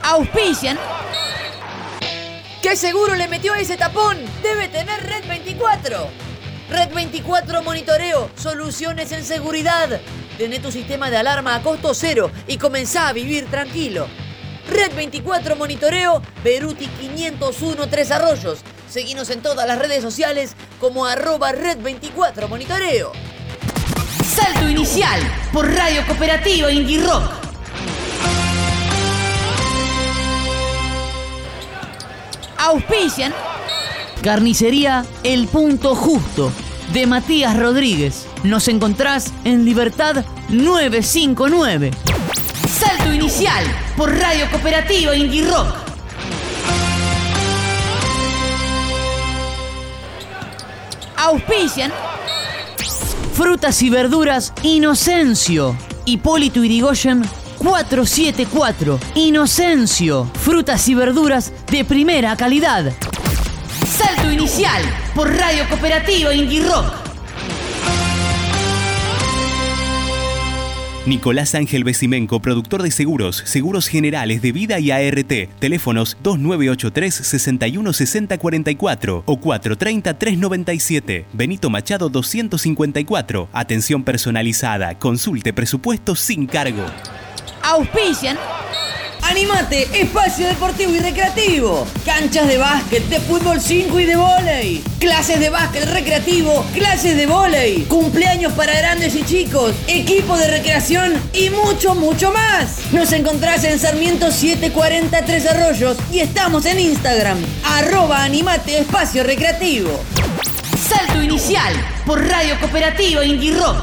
Auspician. ¿Qué seguro le metió ese tapón? Debe tener Red 24. Red 24 Monitoreo, soluciones en seguridad. Tené tu sistema de alarma a costo cero y comenzá a vivir tranquilo. Red 24 Monitoreo, Beruti 501 Tres Arroyos. Seguinos en todas las redes sociales como @Red24 Monitoreo. Salto inicial por Radio Cooperativa Indie Rock. Auspician. Carnicería El Punto Justo de Matías Rodríguez. Nos encontrás en Libertad 959. Salto inicial por Radio Cooperativa Indie Rock. Auspician. Frutas y verduras Inocencio. Hipólito Yrigoyen 474. Inocencio. Frutas y verduras de primera calidad. Salto inicial por Radio Cooperativa Indie Rock. Nicolás Ángel Besimenco, productor de seguros, seguros generales de vida y ART. Teléfonos 2983-616044 o 430-397. Benito Machado 254. Atención personalizada. Consulte presupuestos sin cargo. Auspician. Animate, espacio deportivo y recreativo. Canchas de básquet, de fútbol 5 y de vóley. Clases de básquet recreativo, clases de vóley. Cumpleaños para grandes y chicos. Equipo de recreación y mucho, mucho más. Nos encontrás en Sarmiento 740 Tres Arroyos y estamos en Instagram. @animate espacio recreativo. Salto inicial por Radio Cooperativa Indie Rock.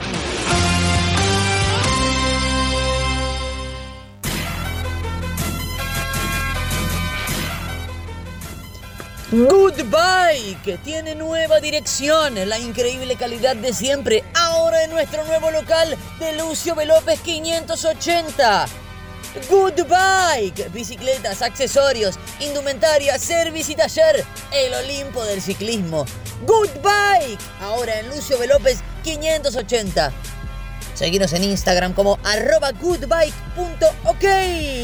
Good Bike tiene nueva dirección, la increíble calidad de siempre, ahora en nuestro nuevo local de Lucio B. López 580. Good Bike, bicicletas, accesorios, indumentaria, service y taller, el Olimpo del ciclismo. Good Bike, ahora en Lucio B. López 580. Seguinos en Instagram como @goodbike.ok.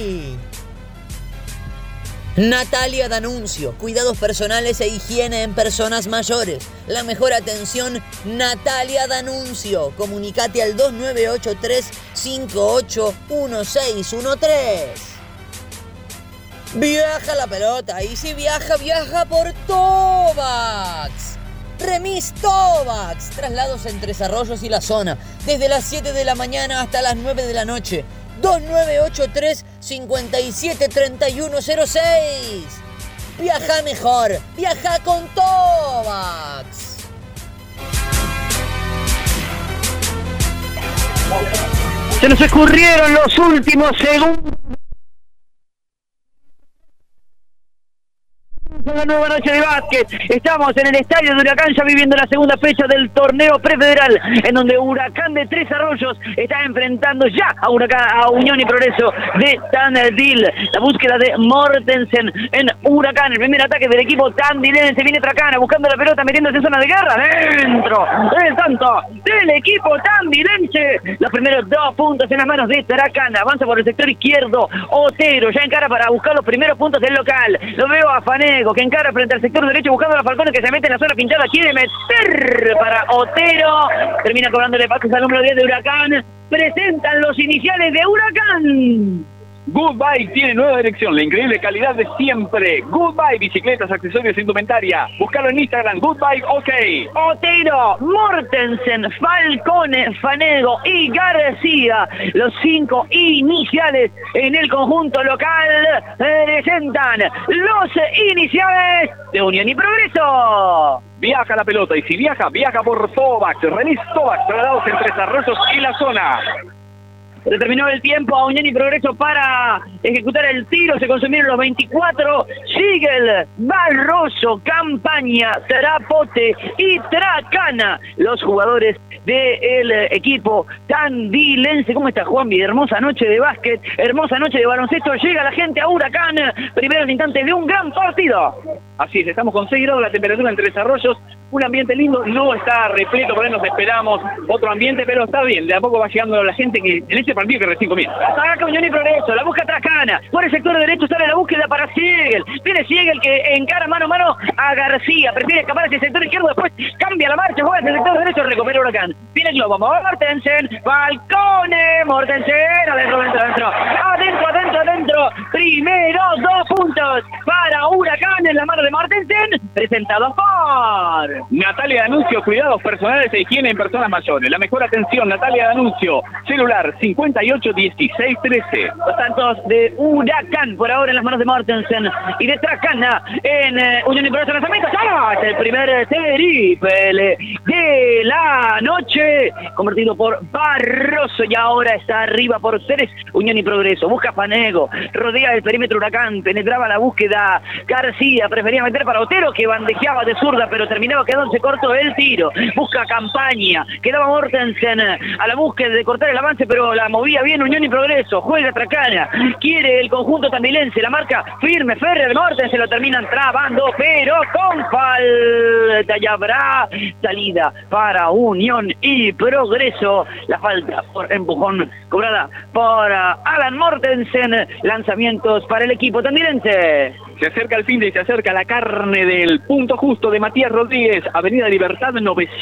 Natalia D'Annunzio, cuidados personales e higiene en personas mayores. La mejor atención, Natalia D'Annunzio. Comunicate al 2983-581613. Viaja la pelota y si viaja, viaja por Tovax. Remis Tovax. Traslados en Tres Arroyos y la zona. Desde las 7 de la mañana hasta las 9 de la noche. 2983-573106. Viaja mejor, viaja con Tovax. Se nos escurrieron los últimos segundos. Una nueva noche de básquet. Estamos en el estadio de Huracán ya viviendo la segunda fecha del torneo prefederal, en donde Huracán de Tres Arroyos está enfrentando ya a Unión y Progreso de Tandil. La búsqueda de Mortensen en Huracán. El primer ataque del equipo tandilense. Viene Tracana buscando la pelota, metiéndose en zona de guerra. Dentro del tanto del equipo tandilense. Los primeros 2 puntos en las manos de Tracana. Avanza por el sector izquierdo. Otero ya encara para buscar los primeros puntos del local. Lo veo a Fanego, que encara frente al sector derecho buscando a Falcone, que se mete en la zona pinchada, quiere meter para Otero, termina cobrándole pases al número 10 de Huracán. Presentan los iniciales de Huracán. Good Bike tiene nueva dirección, la increíble calidad de siempre. Good Bike, bicicletas, accesorios e indumentaria. Búscalo en Instagram, Good Bike OK. Otero, Mortensen, Falcone, Fanego y García, los 5 iniciales en el conjunto local, presentan los iniciales de Unión y Progreso. Viaja la pelota y si viaja, viaja por Tovax. Remis Tovax, trasladados en Tres Arroyos y la zona. Se terminó el tiempo a Unión y Progreso para ejecutar el tiro. Se consumieron los 24. Sigel, Barroso, Campaña, Trapote y Tracana, los jugadores del equipo tandilense. ¿Cómo está, Juanvi? Hermosa noche de básquet, hermosa noche de baloncesto. Llega la gente a Huracán. Primeros instantes de un gran partido. Así es, estamos con 6 grados la temperatura en Tres Arroyos. un ambiente lindo, no está repleto, por ahí nos esperamos otro ambiente, pero está bien, de a poco va llegando la gente que en este partido que recién comienza. Acá Unión y Progreso, la busca Trascana, por el sector derecho sale la búsqueda para Siegel, viene Siegel que encara mano a mano a García, prefiere escapar hacia el sector izquierdo, después cambia la marcha, juega hacia el sector derecho, recupera Huracán, viene Globo, Mortensen, Falcone, Mortensen, adentro, primero 2 puntos para Huracán en la mano de Mortensen, presentado por Natalia D'Annunzio, cuidados personales e higiene en personas mayores. La mejor atención, Natalia D'Annunzio, celular 58 16 13. Los tantos de Huracán por ahora en las manos de Mortensen y de Trascana en Unión y Progreso lanzamiento. ¡Ah! Es el primer triple de la noche convertido por Barroso y ahora está arriba por 3 Unión y Progreso. Busca Fanego, rodea el perímetro Huracán, penetraba la búsqueda García, prefería meter para Otero que bandejeaba de zurda pero terminaba quedándose corto el tiro. Busca Campaña, quedaba Mortensen a la búsqueda de cortar el avance pero la movía bien Unión y Progreso. Juega Tracana, quiere el conjunto tandilense, la marca firme, Ferrer, Mortensen lo terminan trabando pero con falta y habrá salida para Unión y Progreso. La falta por empujón cobrada por Alan Mortensen. Lanzamientos para el equipo tandilense. Se acerca el fin de y se acerca la carne del punto justo de Matías Rodríguez, Avenida Libertad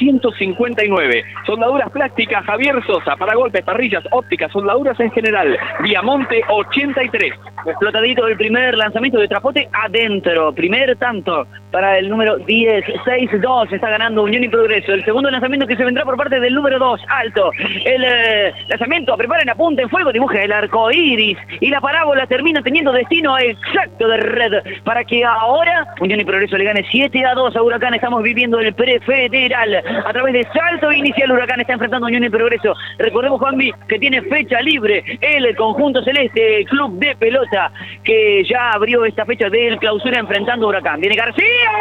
959. Soldaduras plásticas Javier Sosa, para golpes, parrillas, ópticas, soldaduras en general. Viamonte 83. Explotadito el primer lanzamiento de Trapote adentro. Primer tanto para el número 10, 6-2. Está ganando Unión y Progreso. El segundo lanzamiento que se vendrá por parte del número 2, alto. El lanzamiento, preparen, apunten en fuego, dibuja el arco iris. Y la parábola termina teniendo destino exacto de red. Para que ahora Unión y Progreso le gane 7-2 a Huracán. Estamos viviendo el prefederal. A través de salto inicial Huracán está enfrentando a Unión y Progreso. Recordemos, Juanvi, que tiene fecha libre el conjunto celeste, Club de Pelota, que ya abrió esta fecha del clausura enfrentando a Huracán. Viene García.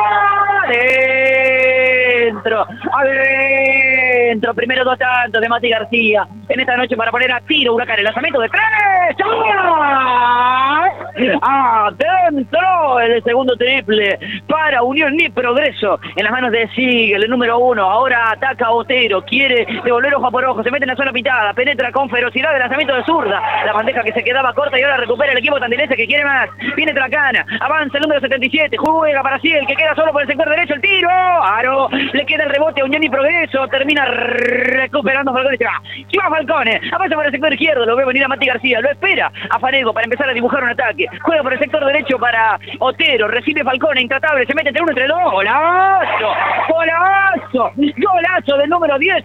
Adentro. Primero 2 tantos de Mati García. En esta noche para poner a tiro Huracán. El lanzamiento de 3. Adentro. El segundo triple para Unión y Progreso. En las manos de Siegel, el número 1. Ahora ataca Otero. Quiere devolver ojo por ojo. Se mete en la zona pitada. Penetra con ferocidad el lanzamiento de zurda. La bandeja que se quedaba corta y ahora recupera el equipo tandilense que quiere más. Viene Tracana. Avanza el número 77. Juega para Siegel que queda solo por el sector derecho. El tiro. Aro. Le queda el rebote a Unión y Progreso. Termina recuperando Falcone. Se va Falcone. Avanza por el sector izquierdo. Lo ve venir a Mati García. Lo espera a Fanego para empezar a dibujar un ataque. Juega por el sector derecho para Otero. Recibe Falcone. Intratable. Se mete entre uno entre dos. ¡Golazo! Golazo del número 10.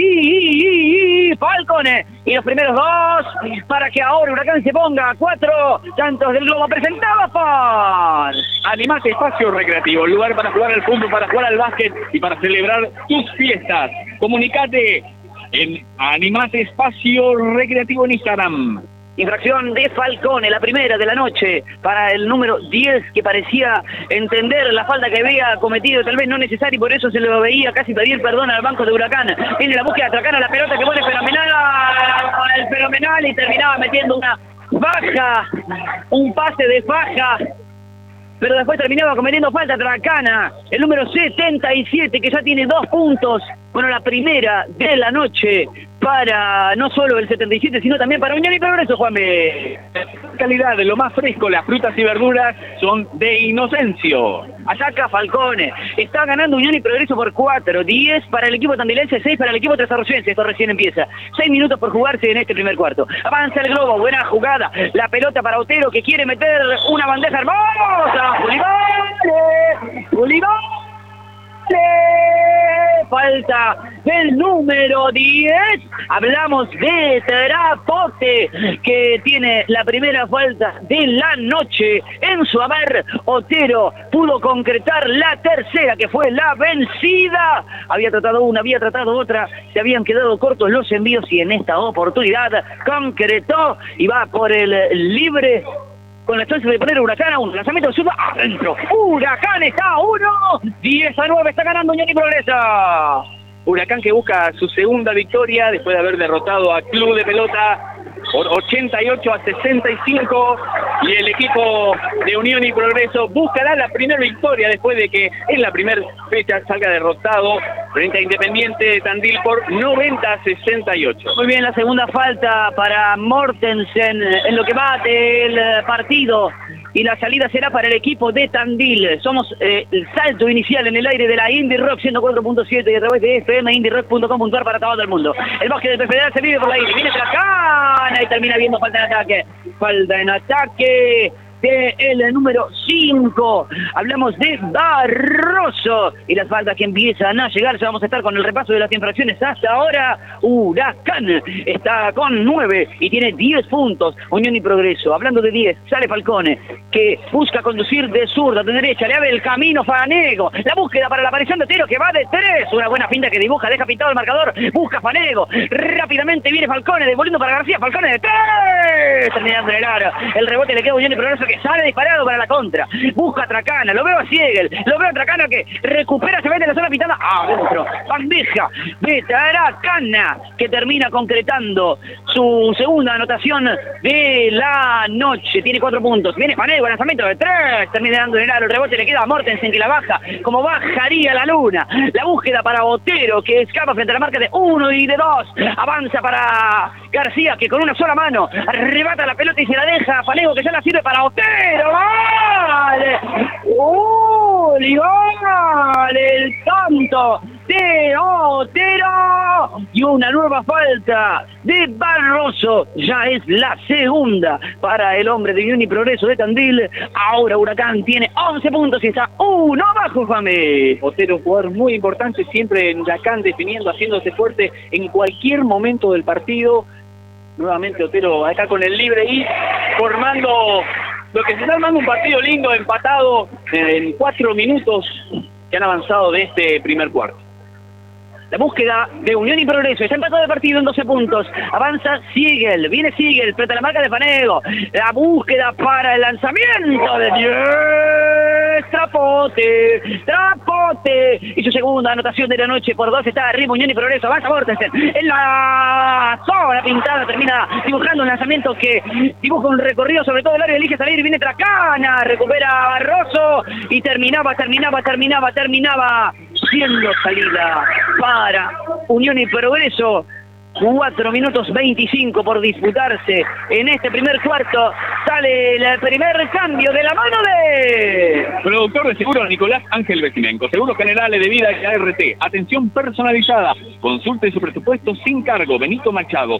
Falcone. Y los primeros 2 para que ahora Huracán se ponga 4 tantos del globo presentados por Animate Espacio Recreativo, lugar para jugar al fútbol, para jugar al básquet y para celebrar tus fiestas. Comunicate en Animate Espacio Recreativo en Instagram. Infracción de Falcone, la primera de la noche para el número 10 que parecía entender la falta que había cometido, tal vez no necesaria y por eso se lo veía casi pedir perdón al banco de Huracán. Viene la búsqueda de Tracana, la pelota que pone fenomenal y terminaba metiendo una faja, un pase de faja. Pero después terminaba cometiendo falta Tracana, el número 77 que ya tiene 2 puntos. Bueno, la primera de la noche para no solo el 77, sino también para Unión y Progreso, Juanme. Calidad de lo más fresco, las frutas y verduras son de Inocencio. Ataca Falcone, está ganando Unión y Progreso por 4, 10 para el equipo tandilense, 6 para el equipo trasarroyense. Esto recién empieza, 6 minutos por jugarse en este primer cuarto. Avanza el globo, buena jugada, la pelota para Otero que quiere meter una bandeja hermosa. Julivale. Falta del número 10. Hablamos de Trapote que tiene la primera falta de la noche en su haber. Otero pudo concretar la tercera que fue la vencida. Había tratado una, había tratado otra, se habían quedado cortos los envíos y en esta oportunidad concretó y va por el libre. Con la chance de poner Huracán a 1. Lanzamiento de zurda adentro. Huracán está a 1. 10-9 está ganando Unión y Progreso. Huracán que busca su segunda victoria después de haber derrotado a Club de Pelota por 88-65. y el equipo de Unión y Progreso buscará la primera victoria después de que en la primera fecha salga derrotado frente a Independiente de Tandil por 90-68. Muy bien, la segunda falta para Mortensen en lo que va del partido. Y la salida será para el equipo de Tandil. Somos el salto inicial en el aire de la Indie Rock 104.7 y a través de fmindyrock.com.ar para todo el mundo. El bosque del Federal se vive por la Indie. Viene Tracana y termina viendo falta en ataque. Falta en ataque de el número 5. Hablamos de Barroso. Y las faltas que empiezan a llegarse. Vamos a estar con el repaso de las infracciones hasta ahora. Huracán está con 9 y tiene 10 puntos. Unión y Progreso. Hablando de 10, sale Falcone, que busca conducir de zurda, de derecha. Le abre el camino Fanego. La búsqueda para la aparición de Otero, que va de 3. Una buena finta que dibuja, deja pintado el marcador. Busca Fanego. Rápidamente viene Falcone, devolviendo para García. Falcone de 3. Terminando en el aro. El rebote le queda a Unión y Progreso, que sale disparado para la contra. Busca a Tracana, lo veo a Siegel, lo veo a Tracana que recupera, se mete en la zona pintada. Adentro, bandeja de Tracana, que termina concretando su segunda anotación de la noche. Tiene 4 puntos. Viene Fanego, lanzamiento de 3. Termina dando en el aro. El rebote le queda a Mortensen, que la baja como bajaría la luna. La búsqueda para Otero, que escapa frente a la marca de 1 y de 2. Avanza para García, que con una sola mano arrebata la pelota y se la deja a Fanego, que ya la sirve para Otero. ¡Vale! ¡Vale! El tanto de Otero y una nueva falta de Barroso. Ya es la segunda para el hombre de Unión y Progreso de Tandil. Ahora Huracán tiene 11 puntos y está uno abajo, Juanme. Otero, un jugador muy importante siempre en Huracán, definiendo, haciéndose fuerte en cualquier momento del partido. Nuevamente Otero acá con el libre y formando lo que se está armando un partido lindo, empatado en 4 minutos que han avanzado de este primer cuarto. La búsqueda de Unión y Progreso. Está empatado el partido en 12 puntos. Avanza Siegel. Viene Siegel frente a la marca de Fanego. La búsqueda para el lanzamiento de 10. Trapote. Trapote. Y su segunda anotación de la noche por 2. Está arriba Unión y Progreso. Avanza Mortensen. En la zona pintada. Termina dibujando un lanzamiento que dibuja un recorrido sobre todo el área. Elige salir. Viene Tracana. Recupera Barroso. Y terminaba siendo salida para Unión y Progreso. 4 minutos 25 por disputarse en este primer cuarto. Sale el primer cambio de la mano de... Productor de seguros Nicolás Ángel Vecimenco. Seguros generales de vida y ART. Atención personalizada. Consulte su presupuesto sin cargo. Benito Machado.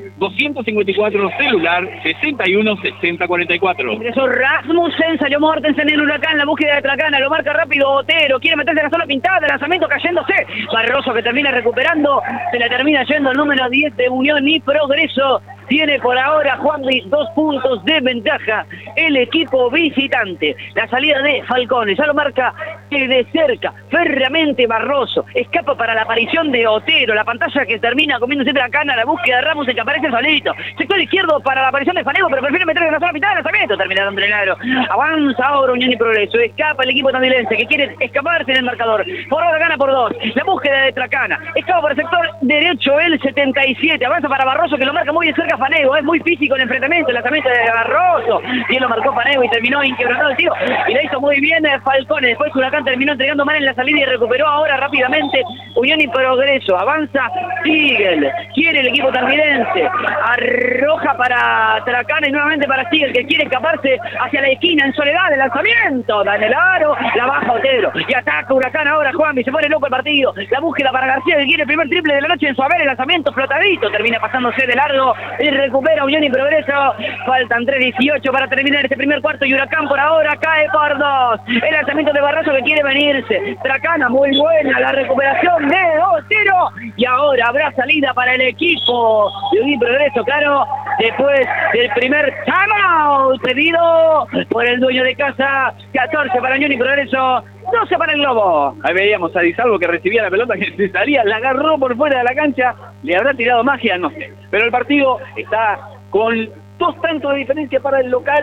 254 celular 61 60 44. Ingresó Rasmussen, salió Mortensen en Huracán. La búsqueda de Tracana, lo marca rápido Otero. Quiere meterse en la zona pintada. Lanzamiento cayéndose. Barroso, que termina recuperando. Se la termina yendo el número 10 de Unión y Progreso. Tiene por ahora Juanmi 2 puntos de ventaja el equipo visitante. La salida de Falcone ya lo marca de cerca férreamente Barroso. Escapa para la aparición de Otero. La pantalla que termina comiéndose Tracana. La búsqueda de Ramos, que aparece solito. Sector izquierdo para la aparición de Fanego, pero prefiere meterse en la zona mitad de lanzamiento. Termina dando el aro. Avanza ahora Unión y Progreso. Escapa el equipo tandilense, que quiere escaparse en el marcador. Por ahora gana por 2. La búsqueda de Tracana. Escapa por el sector derecho el 77. Avanza para Barroso, que lo marca muy de cerca Fanego. Es muy físico el enfrentamiento. El lanzamiento de Barroso. Bien lo marcó Fanego y terminó inquebrantado el tiro. Y la hizo muy bien Falcone. Después Huracán terminó entregando mal en la salida y recuperó ahora rápidamente Unión y Progreso. Avanza Siegel. Quiere el equipo tandilense. Arroja para Tracana y nuevamente para Siegel, que quiere escaparse hacia la esquina en soledad. El lanzamiento. Da en el aro. La baja Otero. Y ataca Huracán ahora, Juanmi. Se pone loco el partido. La búsqueda para García, que quiere el primer triple de la noche en su haber. El lanzamiento flotadito. Termina pasándose de largo y recupera Unión y Progreso. Faltan 3:18 para terminar este primer cuarto y Huracán por ahora cae por 2. El lanzamiento de Barroso, que quiere venirse. Tracana, muy buena la recuperación de Otero. Y ahora habrá salida para el equipo de Unión y Progreso, claro, después del primer timeout pedido por el dueño de casa. 14 para Unión y Progreso, 12 para el Globo. Ahí veíamos a Di Salvo, que recibía la pelota, que se salía, la agarró por fuera de la cancha. ¿Le habrá tirado magia? No sé. Pero el partido está con 2 tantos de diferencia para el local.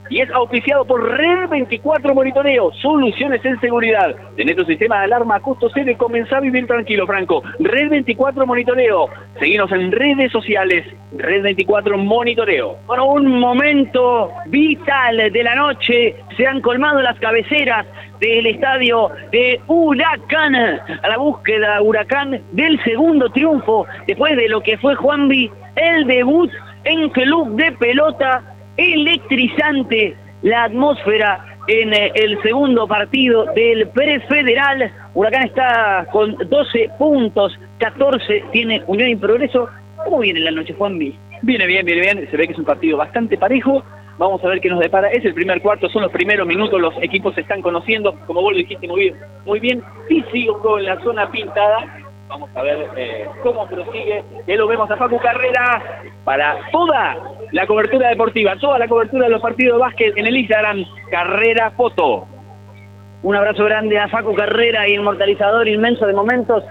y es auspiciado por Red 24 Monitoreo, soluciones en seguridad. Tenés tu sistema de alarma a costo cero y comenzá a vivir tranquilo, Franco. Red 24 Monitoreo. Seguinos en redes sociales, Red 24 Monitoreo. Bueno, un momento vital de la noche. Se han colmado las cabeceras del estadio de Huracán. A la búsqueda, Huracán, del segundo triunfo, después de lo que fue, Juanvi, el debut en club de pelota. Electrizante la atmósfera en el segundo partido del prefederal. Huracán está con 12 puntos, 14 tiene Unión y Progreso. ¿Cómo viene la noche, Juanvi? Viene bien. Se ve que es un partido bastante parejo. Vamos a ver qué nos depara. Es el primer cuarto, son los primeros minutos, los equipos se están conociendo. Como vos lo dijiste muy bien, físico en la zona pintada. Vamos a ver cómo prosigue. Ya lo vemos a Facu Carrera para toda la cobertura deportiva, toda la cobertura de los partidos de básquet en el Instagram, Carrera Foto. Un abrazo grande a Facu Carrera, inmortalizador inmenso de momentos.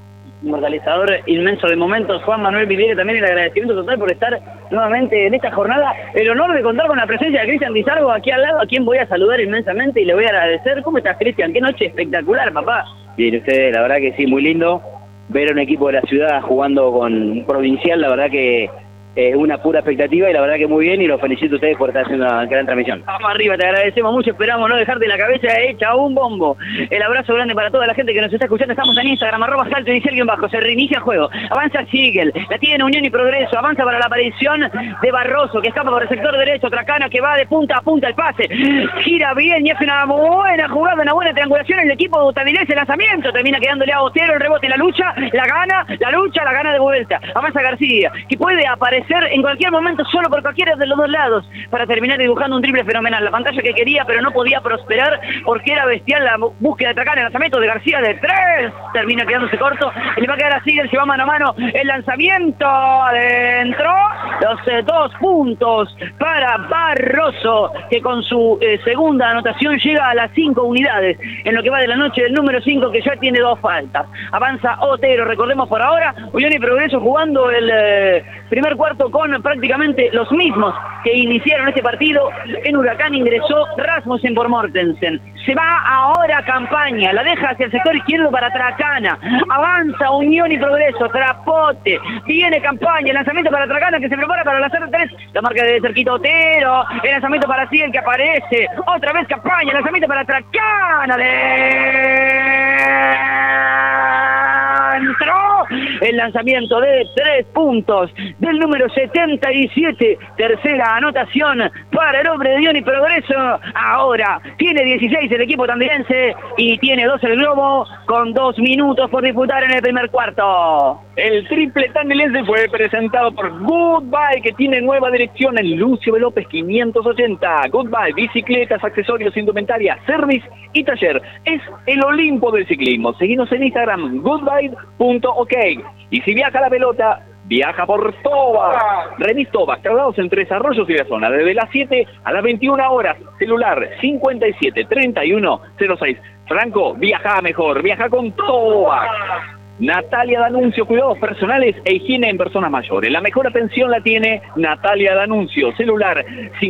Juan Manuel Viviere, también el agradecimiento total por estar nuevamente en esta jornada. El honor de contar con la presencia de Cristian Di Sargo aquí al lado, a quien voy a saludar inmensamente y le voy a agradecer. ¿Cómo estás, Cristian? Qué noche espectacular, papá. Bien, ustedes, la verdad que sí, muy lindo ver a un equipo de la ciudad jugando con un provincial, la verdad que es una pura expectativa y la verdad que muy bien, y los felicito a ustedes por estar haciendo una gran transmisión. Vamos arriba, te agradecemos mucho, esperamos no dejarte la cabeza hecha un bombo. El abrazo grande para toda la gente que nos está escuchando. Estamos en Instagram, @salto inicial _bajo, se reinicia el juego, avanza Sigel, la tiene Unión y Progreso, avanza para la aparición de Barroso, que escapa por el sector derecho, Tracana que va de punta a punta el pase, gira bien y hace una buena jugada, una buena triangulación. El equipo establece el lanzamiento, termina quedándole a Otero, el rebote, la lucha, la gana de vuelta. Avanza García, que puede aparecer en cualquier momento solo por cualquiera de los dos lados para terminar dibujando un triple fenomenal. La pantalla que quería, pero no podía prosperar porque era bestial la búsqueda de Tracana. El lanzamiento de García de 3 termina quedándose corto. Y le va a quedar así, él se va mano a mano. El lanzamiento adentro. Los 2 puntos para Barroso, que con su segunda anotación llega a las 5 unidades en lo que va de la noche del número 5, que ya tiene 2 faltas. Avanza Otero, recordemos por ahora, Unión y Progreso jugando el primer cuarto con prácticamente los mismos que iniciaron este partido. En Huracán ingresó Rasmussen por Mortensen. Se va ahora Campaña, la deja hacia el sector izquierdo para Tracana. Avanza Unión y Progreso, Trapote. Viene Campaña, el lanzamiento para Tracana que se prepara para lanzar 3. La marca de cerquita Otero. El lanzamiento para Ciel que aparece. Otra vez Campaña, el lanzamiento para Tracana. Entró el lanzamiento de 3 puntos del número 77, tercera anotación para el hombre de Unión y Progreso. Ahora tiene 16 el equipo tandilense y tiene 2 el Globo, con 2 minutos por disputar en el primer cuarto. El triple tandilense fue presentado por Goodbye, que tiene nueva dirección en Lucio López 580. Goodbye, bicicletas, accesorios, indumentaria, service y taller. Es el Olimpo del ciclismo. Seguinos en Instagram, goodbye.ok. Y si viaja la pelota, viaja por Toba. Remis Toba, trasladados en Tres Arroyos y la zona, desde las 7 a las 21 horas. Celular 573106. Franco, viaja mejor, viaja con Toba. Natalia D'Annunzio, cuidados personales e higiene en personas mayores. La mejor atención la tiene Natalia D'Annunzio, celular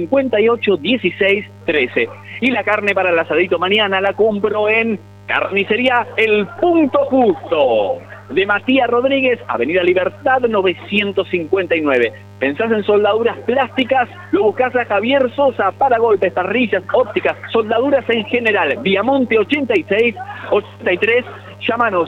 581613. Y la carne para el asadito mañana la compro en Carnicería El Punto Justo, de Matías Rodríguez, Avenida Libertad 959. ¿Pensás en soldaduras plásticas? Lo buscás a Javier Sosa para golpes, parrillas, ópticas, soldaduras en general. Viamonte 8683, llámanos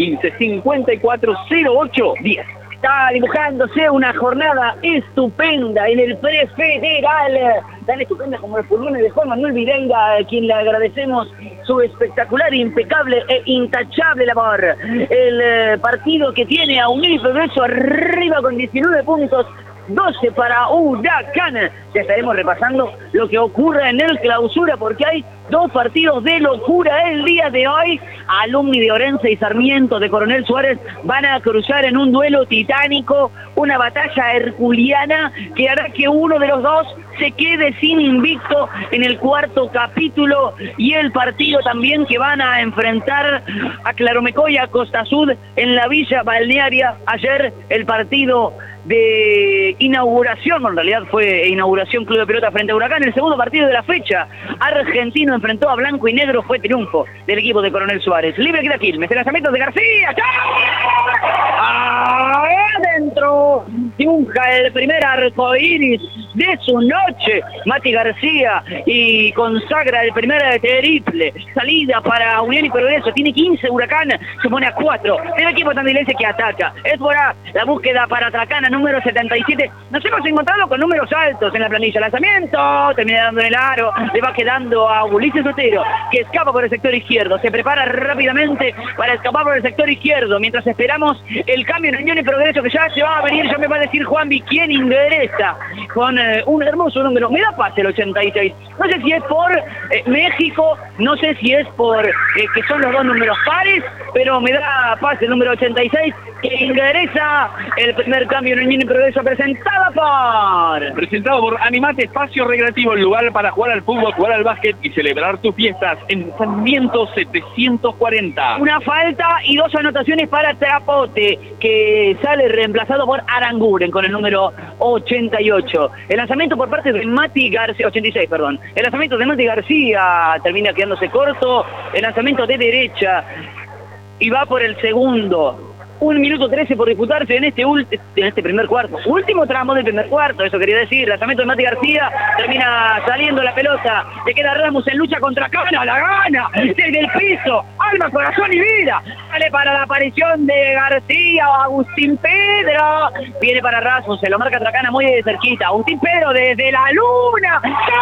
15540810. Está dibujándose una jornada estupenda en el prefederal, tan estupenda como los pulmones de Juan Manuel Videira, a quien le agradecemos su espectacular, impecable e intachable labor. El partido que tiene a Unión y Progreso arriba con 19 puntos, 12 para Huracán. Ya estaremos repasando lo que ocurre en el clausura, porque hay 2 partidos de locura el día de hoy. Alumni de Orense y Sarmiento de Coronel Suárez van a cruzar en un duelo titánico, una batalla herculiana que hará que uno de los dos se quede sin invicto en el 4º capítulo, y el partido también que van a enfrentar a Claromecoy, a Costa Sud en la Villa Balnearia. Ayer el partido de inauguración, bueno, en realidad fue inauguración Club de Pelota frente a Huracán, el segundo partido de la fecha. Argentino enfrentó a Blanco y Negro, fue triunfo del equipo de Coronel Suárez. Libre queda Quilmes, el lanzamiento de García, ¡chao! Adentro, triunfa el primer arcoíris de su noche, Mati García, y consagra el primer triple. Salida para Unión y Progreso, tiene 15 Huracán, se pone a 4. El equipo tandilense que ataca. Es por la búsqueda para Tracana, número 77. Nos hemos encontrado con números altos en la planilla. Lanzamiento, termina dando en el aro, le va quedando a Ulises Otero, que escapa por el sector izquierdo. Se prepara rápidamente para escapar por el sector izquierdo, mientras esperamos el cambio en Unión y Progreso, que ya se va a venir. Ya me va a decir Juanvi quién ingresa con un hermoso número. Me da pase el 86. No sé si es por México, no sé si es por que son los dos números pares, pero me da pase el número 86, que ingresa el primer cambio en Unión y Progreso, presentado por Animate Espacio Recreativo, el lugar para jugar al fútbol, jugar al básquet y celebrar tus fiestas en Sarmiento 740. Una falta y 2 anotaciones para Trapote, que sale reemplazado por Aranguren con el número 88. El lanzamiento por parte de Mati García, 86, perdón. El lanzamiento de Mati García termina quedándose corto. El lanzamiento de derecha y va por el segundo. 1 minuto 13 por disputarse en este primer cuarto. Último tramo del primer cuarto, eso quería decir. Lanzamiento de Mati García, termina saliendo la pelota. Le queda Ramos en lucha contra Cana, la gana desde el piso. Alma, corazón y vida. Sale para la aparición de García, Agustín Pedro. Viene para Ramos, se lo marca Tracana muy de cerquita. Agustín Pedro desde la luna.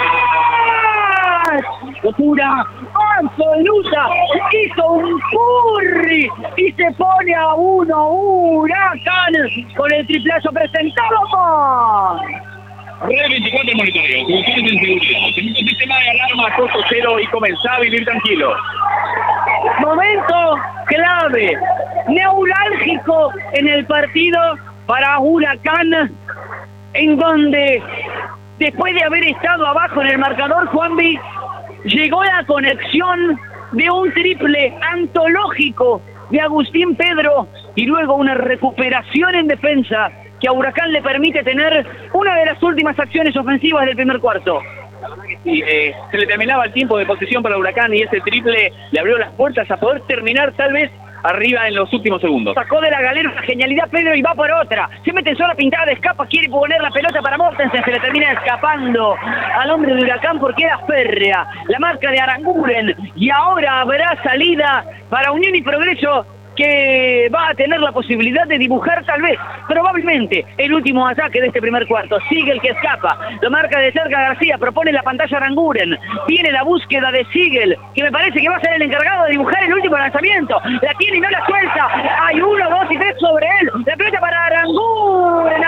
Locura absoluta, hizo un curry y se pone a 1 Huracán con el triplazo presentado por Red 24 Monitoreo, soluciones en seguridad, tenemos un sistema de alarma costo cero y comenzá a vivir tranquilo. Momento clave, neurálgico en el partido para Huracán, en donde después de haber estado abajo en el marcador, Juanvi, llegó la conexión de un triple antológico de Agustín Pedro y luego una recuperación en defensa que a Huracán le permite tener una de las últimas acciones ofensivas del primer cuarto. Sí, se le terminaba el tiempo de posesión para Huracán y ese triple le abrió las puertas a poder terminar tal vez arriba en los últimos segundos. Sacó de la galera una genialidad Pedro y va por otra. Se mete en sola pintada, escapa, quiere poner la pelota para Mortensen, se le termina escapando al hombre de Huracán porque era férrea la marca de Aranguren, y ahora habrá salida para Unión y Progreso, que va a tener la posibilidad de dibujar tal vez, probablemente, el último ataque de este primer cuarto. Sigue el que escapa, lo marca de cerca García, propone la pantalla Aranguren, viene la búsqueda de Sigel, que me parece que va a ser el encargado de dibujar el último lanzamiento, la tiene y no la suelta, hay 1, 2 y 3 sobre él, la pelota para Aranguren,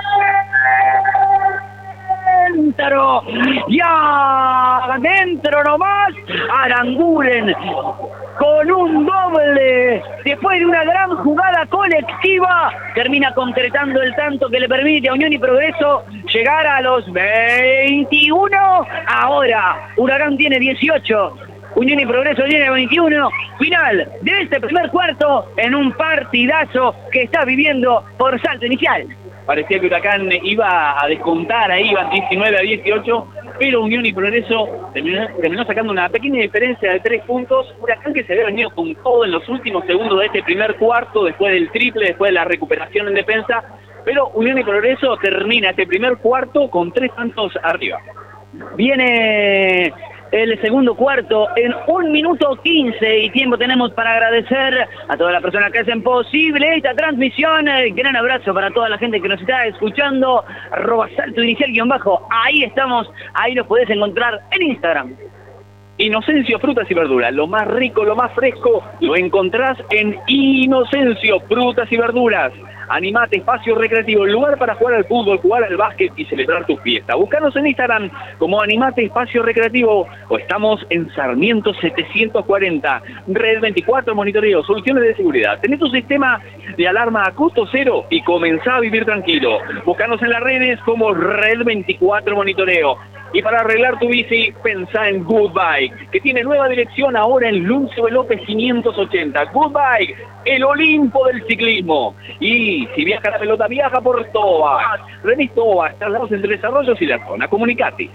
adentro, ya adentro nomás, Aranguren con un doble, después de una gran jugada colectiva, termina concretando el tanto que le permite a Unión y Progreso llegar a los 21. Ahora Huracán tiene 18, Unión y Progreso tiene 21. Final de este primer cuarto en un partidazo que está viviendo por salto inicial. Parecía que Huracán iba a descontar, ahí iban 19-18, pero Unión y Progreso terminó sacando una pequeña diferencia de 3 puntos. Huracán que se había venido con todo en los últimos segundos de este primer cuarto, después del triple, después de la recuperación en defensa, pero Unión y Progreso termina este primer cuarto con 3 tantos arriba. Viene el segundo cuarto en 1 minuto 15 y tiempo tenemos para agradecer a todas las personas que hacen posible esta transmisión. Gran abrazo para toda la gente que nos está escuchando. @saltoinicial_, ahí estamos, ahí los podés encontrar en Instagram. Inocencio Frutas y Verduras, lo más rico, lo más fresco, lo encontrás en Inocencio Frutas y Verduras. Animate Espacio Recreativo, el lugar para jugar al fútbol, jugar al básquet y celebrar tus fiestas. Búscanos en Instagram como Animate Espacio Recreativo o estamos en Sarmiento 740. Red 24 Monitoreo, soluciones de seguridad. Tenés tu sistema de alarma a costo cero y comenzá a vivir tranquilo. Búscanos en las redes como Red 24 Monitoreo. Y para arreglar tu bici, pensá en Good Bike, que tiene nueva dirección ahora en Lucio López 580. Good Bike, el Olimpo del ciclismo. Y si viaja la pelota, viaja por Toba. Remis Toba, traslados entre Desarrollos y la zona. Comunicate,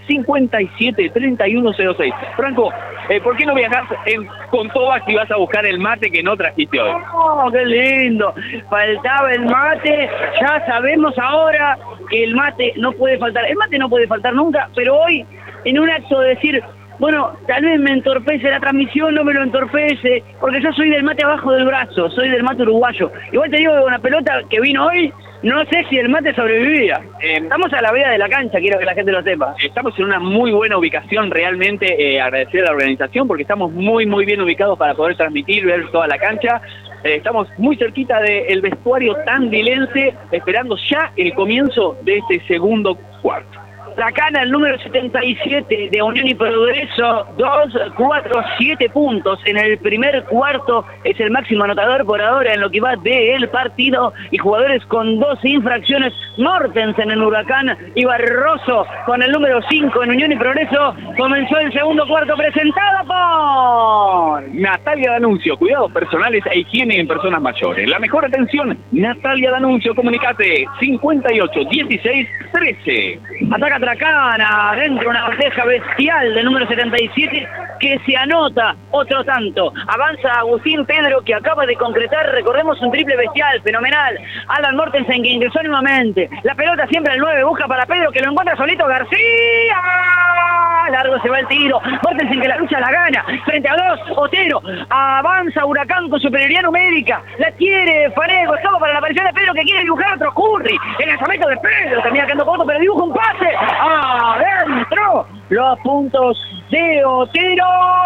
57-3106. Franco, ¿por qué no viajas con Toba si vas a buscar el mate que no trajiste hoy? ¡Oh, qué lindo! Faltaba el mate, ya sabemos ahora que el mate no puede faltar. El mate no puede faltar nunca, pero hoy, en un acto de decir, bueno, tal vez me entorpece la transmisión, no me lo entorpece, porque yo soy del mate abajo del brazo, soy del mate uruguayo. Igual te digo que con la pelota que vino hoy, no sé si el mate sobrevivía. Estamos a la vera de la cancha, quiero que la gente lo sepa. Estamos en una muy buena ubicación, realmente agradecer a la organización porque estamos muy bien ubicados para poder transmitir, ver toda la cancha. Estamos muy cerquita del vestuario tandilense, esperando ya el comienzo de este segundo cuarto. La cana, el número 77 de Unión y Progreso, 2, 4, 7 puntos. En el primer cuarto es el máximo anotador por ahora en lo que va del partido. Y jugadores con 2 infracciones, Mortensen en Huracán y Barroso con el número 5 en Unión y Progreso. Comenzó el segundo cuarto, presentado por Natalia D'Annunzio, cuidados personales e higiene en personas mayores. La mejor atención, Natalia D'Annunzio, comunicate 58-16-13. Ataca Tracana, dentro una bandeja bestial del número 77 que se anota otro tanto. Avanza Agustín Pedro que acaba de concretar, recordemos, un triple bestial, fenomenal. Alan Mortensen que ingresó nuevamente. La pelota siempre al 9, busca para Pedro que lo encuentra solito García. Largo se va el tiro. Mortensen que la lucha la gana. Frente a 2, Otero. Avanza Huracán con superioridad numérica. La quiere Fanego. Estaba para la aparición de Pedro que quiere dibujar otro Curry. El lanzamiento de Pedro termina quedando corto, pero dibuja un pase. ¡Adentro! Los puntos de Otero.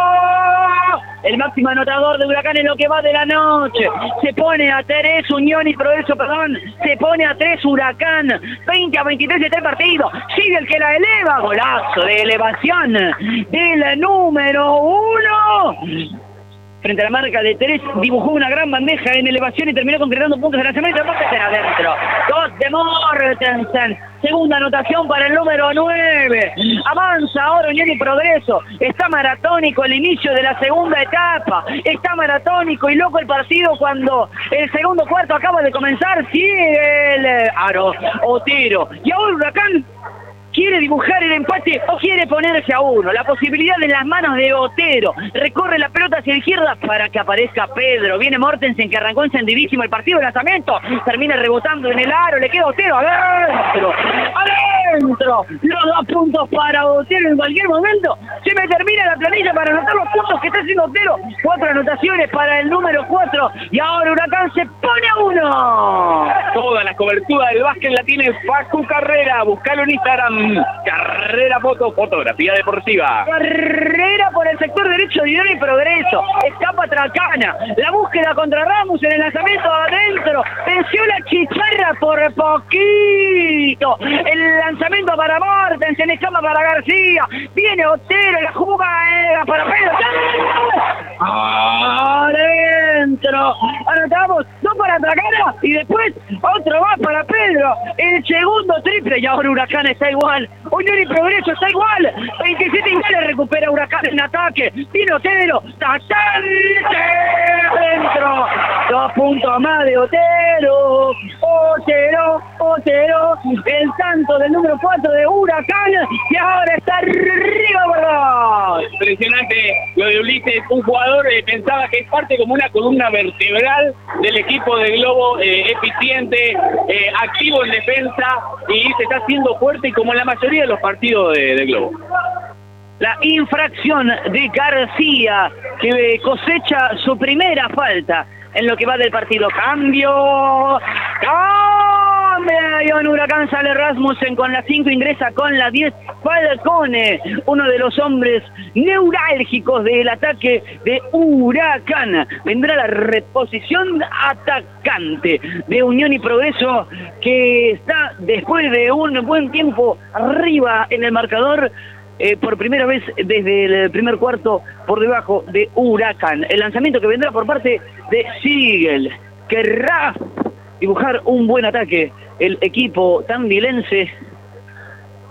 El máximo anotador de Huracán en lo que va de la noche. Se pone a 3 Unión y Progreso, perdón. Se pone a 3 Huracán. 20-23 de este partido. Sigue el que la eleva. Golazo de elevación del número 1. Frente a la marca de 3, dibujó una gran bandeja en elevación y terminó concretando puntos de lanzamiento. Mortensen adentro. 2 de Mortensen. Segunda anotación para el número 9. Avanza ahora Unión y Progreso. Está maratónico el inicio de la segunda etapa. Está maratónico y loco el partido cuando el segundo cuarto acaba de comenzar. Sigue el Otero. Y ahora Huracán quiere dibujar el empate o quiere ponerse a 1. La posibilidad en las manos de Otero. Recorre la pelota hacia la izquierda para que aparezca Pedro. Viene Mortensen que arrancó encendidísimo el partido de lanzamiento. Termina rebotando en el aro. Le queda Otero adentro. ¡Adentro! Los 2 puntos para Otero en cualquier momento. Se me termina la planilla para anotar los puntos que está haciendo Otero. 4 anotaciones para el número 4. Y ahora Huracán se pone a 1. Toda la cobertura del básquet la tiene Facu Carrera. Buscalo en Instagram. Carrera fotografía deportiva. Carrera por el sector derecho de Unión y Progreso. Escapa Tracana. La búsqueda contra Ramos en el lanzamiento adentro. Venció la chicharra por poquito. El lanzamiento para Mortensen. Escapa para García. Viene Otero. La jugada para Pedro. Adentro. Anotamos 2 para Tracana y después otro más para Pedro. El segundo triple y ahora Huracán está igual. Unión y Progreso está igual. 27 iguales recupera Huracán en ataque. Viene Otero. Dentro. 2 puntos más de Otero. Otero. El tanto del número 4 de Huracán. Y ahora está arriba, ¿verdad? Impresionante lo de Ulises. Un jugador pensaba que es parte como una columna vertebral del equipo de Globo. Eficiente, activo en defensa y se está haciendo fuerte como en la mayoría de los partidos de Globo. La infracción de García que cosecha su primera falta en lo que va del partido. Cambio. Y en Huracán sale Rasmussen con la 5, ingresa con la 10 Falcone, uno de los hombres neurálgicos del ataque de Huracán. Vendrá la reposición atacante de Unión y Progreso, que está después de un buen tiempo arriba en el marcador. Por primera vez desde el primer cuarto por debajo de Huracán. El lanzamiento que vendrá por parte de Siegel. Querrá dibujar un buen ataque el equipo tandilense.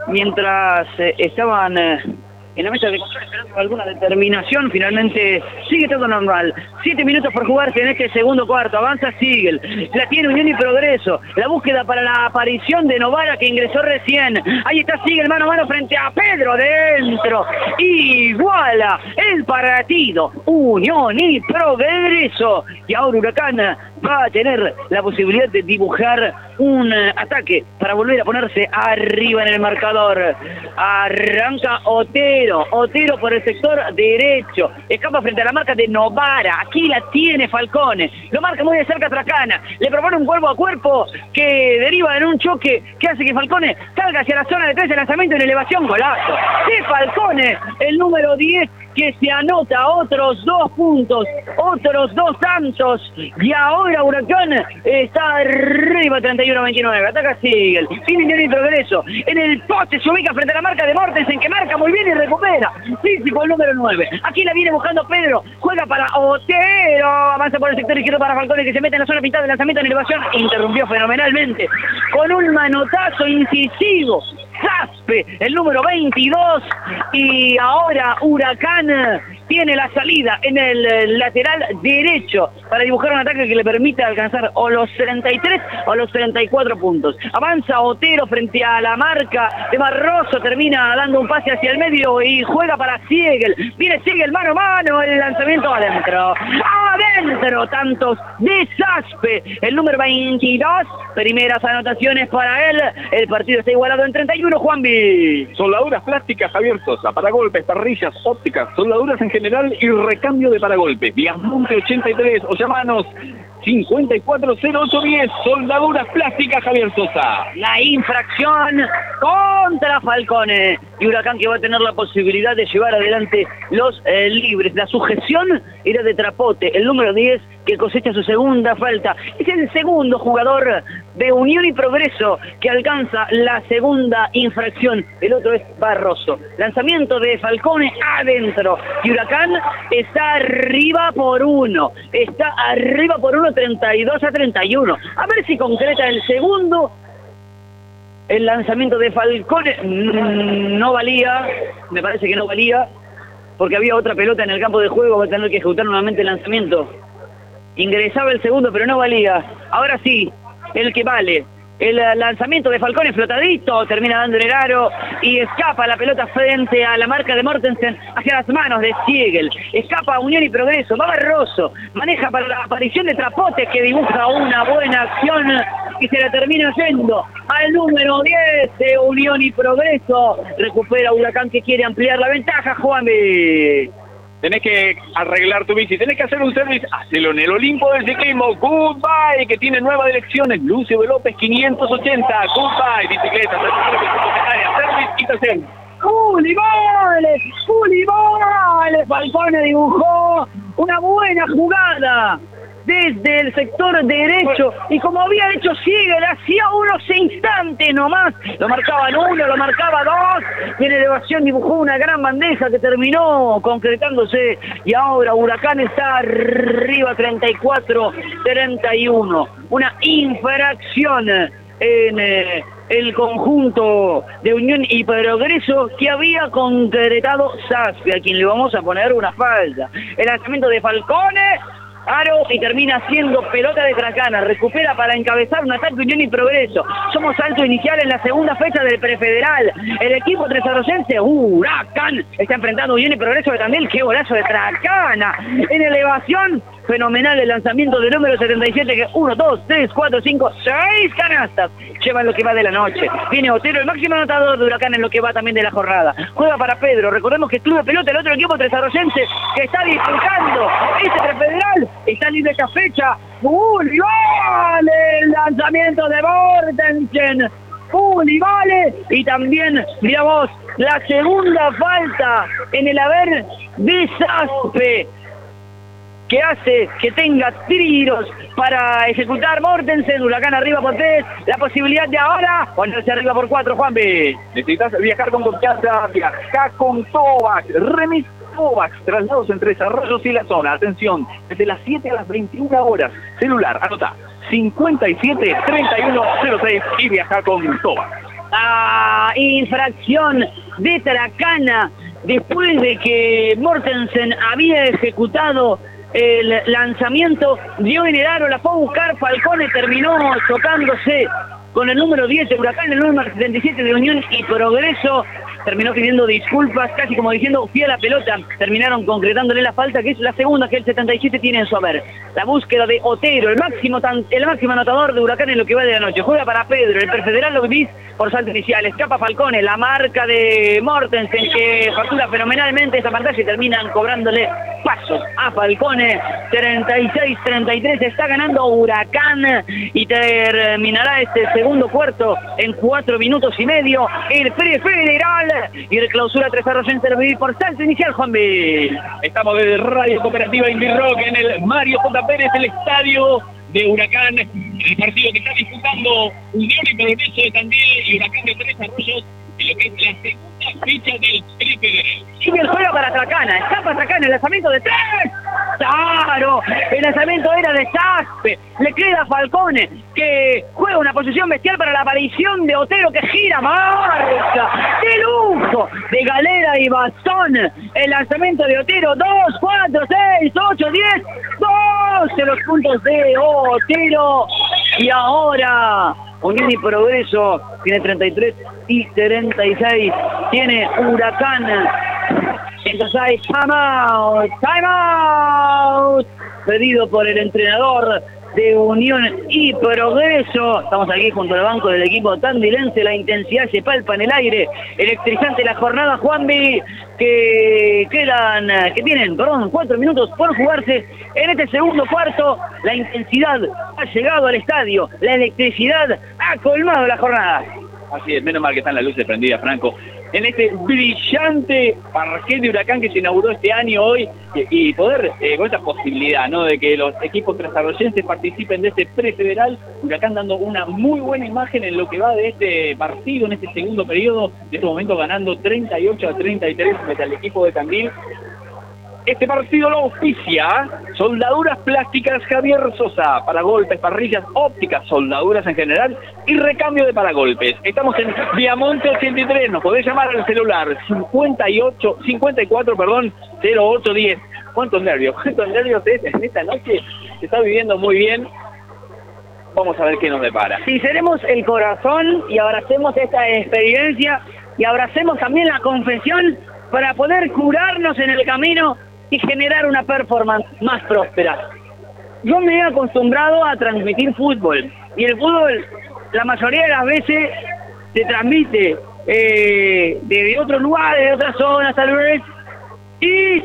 mientras estaban en la mesa de control esperando alguna determinación. Finalmente sigue todo normal. 7 minutos por jugarse en este segundo cuarto. Avanza Sigel. La tiene Unión y Progreso. La búsqueda para la aparición de Novara, que ingresó recién. Ahí está Sigel mano a mano frente a Pedro dentro. Iguala el partido. Unión y Progreso. Y ahora Huracán va a tener la posibilidad de dibujar un ataque para volver a ponerse arriba en el marcador. Arranca Otero por el sector derecho, escapa frente a la marca de Novara. Aquí la tiene Falcone, lo marca muy de cerca Tracana, le propone un cuerpo a cuerpo que deriva en un choque que hace que Falcone salga hacia la zona de 3 de lanzamiento en elevación. Golazo de Falcone, el número 10, que se anota otros 2 puntos, otros 2 tantos, y ahora Huracán está arriba 31-29, ataca Sigel, sin Unión y Progreso, en el poste se ubica frente a la marca de Mortensen, que marca muy bien y recupera, físico el número 9, aquí la viene buscando Pedro, juega para Otero, avanza por el sector izquierdo para Falcone, que se mete en la zona pintada de lanzamiento en elevación, interrumpió fenomenalmente, con un manotazo incisivo, Zaspe, el número 22, y ahora Huracán tiene la salida en el lateral derecho para dibujar un ataque que le permite alcanzar o los 33 o los 34 puntos. Avanza Otero frente a la marca de Barroso, termina dando un pase hacia el medio y juega para Siegel. Viene Siegel mano a mano, el lanzamiento adentro, tantos de Zaspe, el número 22, primeras anotaciones para él, el partido está igualado en 31, Juanvi. Soldaduras plásticas, Javier Sosa, para golpes, parrillas, ópticas, soldaduras en general y recambio de paragolpes. Viamonte 83 o llamanos 540810, soldaduras plásticas, Javier Sosa. La infracción contra Falcone y Huracán, que va a tener la posibilidad de llevar adelante los libres. La sujeción era de Trapote, el número 10, que cosecha su segunda falta. Es el segundo jugador de Unión y Progreso que alcanza la segunda infracción. El otro es Barroso. Lanzamiento de Falcone adentro. Y Huracán está arriba por 1. Está arriba por 1, 32-31. A ver si concreta el segundo. El lanzamiento de Falcone no valía. Me parece que no valía, porque había otra pelota en el campo de juego. Va a tener que ejecutar nuevamente el lanzamiento. Ingresaba el segundo, pero no valía. Ahora sí, el que vale. El lanzamiento de Falcone flotadito, termina dando en el aro y escapa la pelota frente a la marca de Mortensen hacia las manos de Siegel. Escapa Unión y Progreso, va Barroso, maneja para la aparición de Trapote, que dibuja una buena acción y se la termina yendo al número 10 de Unión y Progreso. Recupera Huracán, que quiere ampliar la ventaja, Juanvi. Tenés que arreglar tu bici, tenés que hacer un service, hacelo en el Olimpo del Ciclismo. Goodbye, que tiene nuevas direcciones. Lucio de López 580. Goodbye, bicicletas, service y taller. ¡Fulibole! Falcone dibujó una buena jugada desde el sector derecho, y como había hecho Siegel hacía unos instantes nomás, lo marcaban 1, lo marcaba 2, y en elevación dibujó una gran bandeja que terminó concretándose, y ahora Huracán está arriba 34-31, una infracción en el conjunto de Unión y Progreso, que había concretado Zaspe, a quien le vamos a poner una falta. El lanzamiento de Falcone, aro, y termina siendo pelota de Tracana. Recupera para encabezar un ataque Unión y Progreso. Somos salto inicial en la segunda fecha del prefederal. El equipo tresarroyense, Huracán, está enfrentando a Unión y Progreso de Tandil. ¡Qué golazo de Tracana! En elevación, fenomenal el lanzamiento del número 77, que 1, 2, 3, 4, 5, 6 canastas llevan lo que va de la noche. Viene Otero, el máximo anotador de Huracán en lo que va también de la jornada. Juega para Pedro. Recordemos que Club de Pelota, el otro equipo tresarroyense que está disputando este prefederal, está libre esta fecha. ¡Fulibole! El lanzamiento de Mortensen. ¡Fulibole! Y también, mira vos, la segunda falta en el haber de Zaspe, que hace que tenga tiros para ejecutar Mortensen. Huracán arriba por 3, la posibilidad de ahora ponerse arriba por 4, Juanpi. Necesitas viajar con confianza, viaja con Tovax, remis Tovax, traslados entre Desarrollos y la zona. Atención, desde las 7 a las 21 horas, celular, anota 57-3106 y viaja con Tovax. infracción de Tracana después de que Mortensen había ejecutado el lanzamiento, dio en el aro, la fue a buscar Falcone, terminó chocándose con el número 10 de Huracán, el número 77 de Unión y Progreso. Terminó pidiendo disculpas, casi como diciendo, fui a la pelota. Terminaron concretándole la falta, que es la segunda que el 77 tiene en su haber. La búsqueda de Otero, el máximo anotador de Huracán en lo que va de la noche. Juega para Pedro, el prefederal lo vivís por salto inicial. Escapa Falcone, la marca de Mortensen, que factura fenomenalmente esa pantalla y terminan cobrándole pasos a Falcone. 36-33, está ganando Huracán y terminará este segundo cuarto en 4 minutos y medio. El prefederal y de clausura 3 Arroyense vivir por salto inicial, Juanvi. Estamos desde Radio Cooperativa Indy Rock en el Mario J. Pérez, el estadio de Huracán, el partido que está disputando Unión y Progreso de Tandil y Huracán de Tres Arroyos en lo que es la segunda fecha del prefederal. Sigue el juego para Tracana, escapa Tracana, el lanzamiento de 3. ¡Claro! El lanzamiento era de Saspe, le queda a Falcone, que juega una posición bestial para la aparición de Otero, que gira, marca de lujo de Galera y Bastón. El lanzamiento de Otero, 2, 4, 6, 8, 10, 12 los puntos de Otero. Y ahora Unión y Progreso tiene 33 y 36, tiene Huracán. Entonces hay time out, pedido por el entrenador de Unión y Progreso. Estamos aquí junto al banco del equipo tandilense, la intensidad se palpa en el aire, electrizante la jornada, Juanvi, que tienen 4 minutos por jugarse en este segundo cuarto. La intensidad ha llegado al estadio, la electricidad ha colmado la jornada. Así es, menos mal que están las luces prendidas, Franco, en este brillante parquet de Huracán que se inauguró este año hoy, y poder, con esta posibilidad, ¿no?, de que los equipos trasarroyenses participen de este prefederal. Huracán dando una muy buena imagen en lo que va de este partido, en este segundo periodo, de este momento ganando 38-33 frente al equipo de Tandil. Este partido lo auspicia Soldaduras Plásticas Javier Sosa, para golpes, parrillas, ópticas, soldaduras en general y recambio de paragolpes. Estamos en Viamonte 83, nos podés llamar al celular 0810. ¿Cuántos nervios es en esta noche? Se está viviendo muy bien. Vamos a ver qué nos depara. Sinceremos el corazón y abracemos esta experiencia y abracemos también la confesión para poder curarnos en el camino y generar una performance más próspera. Yo me he acostumbrado a transmitir fútbol, y el fútbol la mayoría de las veces se transmite de otros lugares, de otras zonas tal vez, y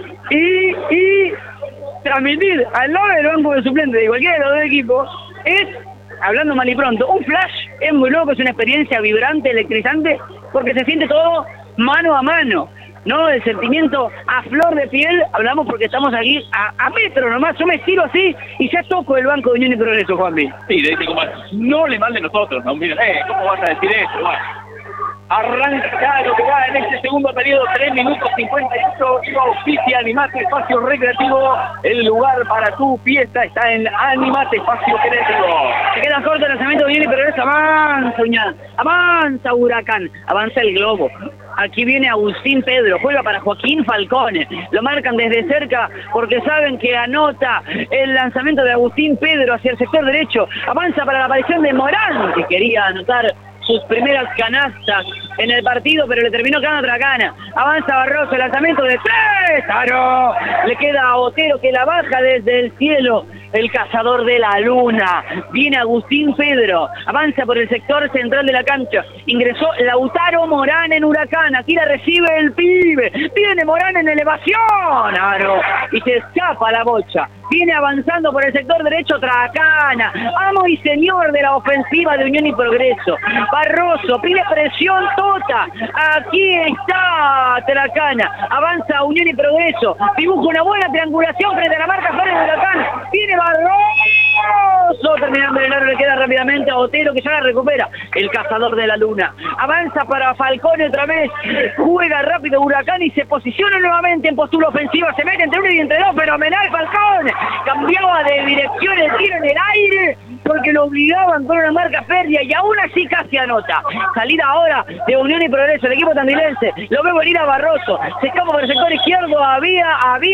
transmitir al lado del banco de suplentes de cualquiera de los dos equipos es, hablando mal y pronto, un flash. Es muy loco, es una experiencia vibrante, electrizante, porque se siente todo mano a mano, ¿no? El sentimiento a flor de piel. Hablamos porque estamos aquí a metro nomás. Yo me estiro así y ya toco el banco de Unión y Progreso, Juanvi. Sí, le dice como, no le mal de nosotros, ¿no? Miren, ¿cómo vas a decir eso? Bueno, arranca lo que va en este segundo periodo, 3 minutos 58, auspicia Animate Espacio Recreativo, el lugar para tu fiesta está en Animate Espacio Recreativo. Se queda corto el lanzamiento de Unión y Progreso, avanza Uñán, avanza Huracán, avanza el globo. Aquí viene Agustín Pedro, juega para Joaquín Falcone, lo marcan desde cerca porque saben que anota el lanzamiento de Agustín Pedro hacia el sector derecho, avanza para la aparición de Morán, que quería anotar sus primeras canastas en el partido, pero le terminó quedando Tracana. Avanza Barroso, el lanzamiento de 3, ¡claro! Le queda a Otero, que la baja desde el cielo, el cazador de la luna. Viene Agustín Pedro, avanza por el sector central de la cancha. Ingresó Lautaro Morán en Huracán, aquí la recibe el pibe. Viene Morán en elevación, ¡claro! Y se escapa la bocha. Viene avanzando por el sector derecho Tracana, amo y señor de la ofensiva de Unión y Progreso. Barroso, pide presión tota. Aquí está Tracana, avanza Unión y Progreso. Dibuja una buena triangulación frente a la marca Flores de Huracán. Viene Barroso, terminando el aro, le queda rápidamente a Otero, que ya la recupera. El cazador de la luna. Avanza para Falcone otra vez. Juega rápido Huracán y se posiciona nuevamente en postura ofensiva. Se mete entre uno y entre dos. Fenomenal Falcone. cambiaba de dirección el tiro en el aire porque lo obligaban con una marca férrea y aún así casi anota. Salida ahora de Unión y Progreso, el equipo tandilense, lo ve venir a Barroso, se escapa por el sector izquierdo, había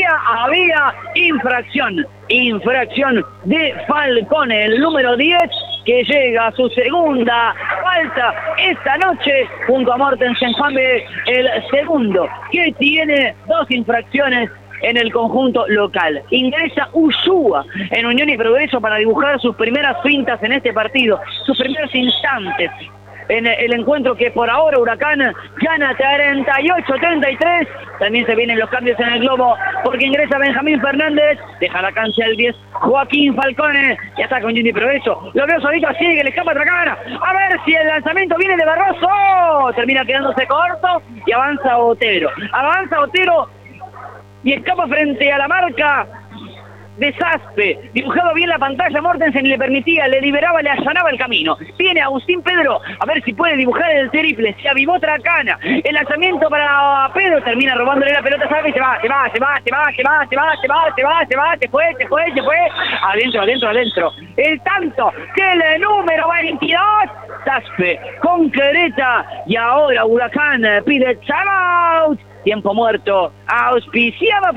infracción de Falcone, el número 10, que llega a su segunda falta esta noche junto a Mortensen Juanbe, el segundo que tiene 2 infracciones en el conjunto local. Ingresa Ushua en Unión y Progreso para dibujar sus primeras fintas en este partido, sus primeros instantes en el encuentro, que por ahora Huracán gana 38-33. También se vienen los cambios en el globo porque ingresa Benjamín Fernández, deja la cancha el 10 Joaquín Falcone y ataca Unión y Progreso. Lo veo solito así, que le escapa Tracana. A ver si el lanzamiento viene de Barroso. Termina quedándose corto y avanza Otero y escapa frente a la marca de Saspe. Dibujado bien la pantalla, Mortensen le permitía, le liberaba, le allanaba el camino. Viene Agustín Pedro, a ver si puede dibujar el triple. Se avivó Tracana. El lanzamiento para Pedro, termina robándole la pelota a Saspe y se fue. Adentro. El tanto que el número 22, Saspe concreta y ahora Huracán pide timeout. Tiempo muerto, auspiciado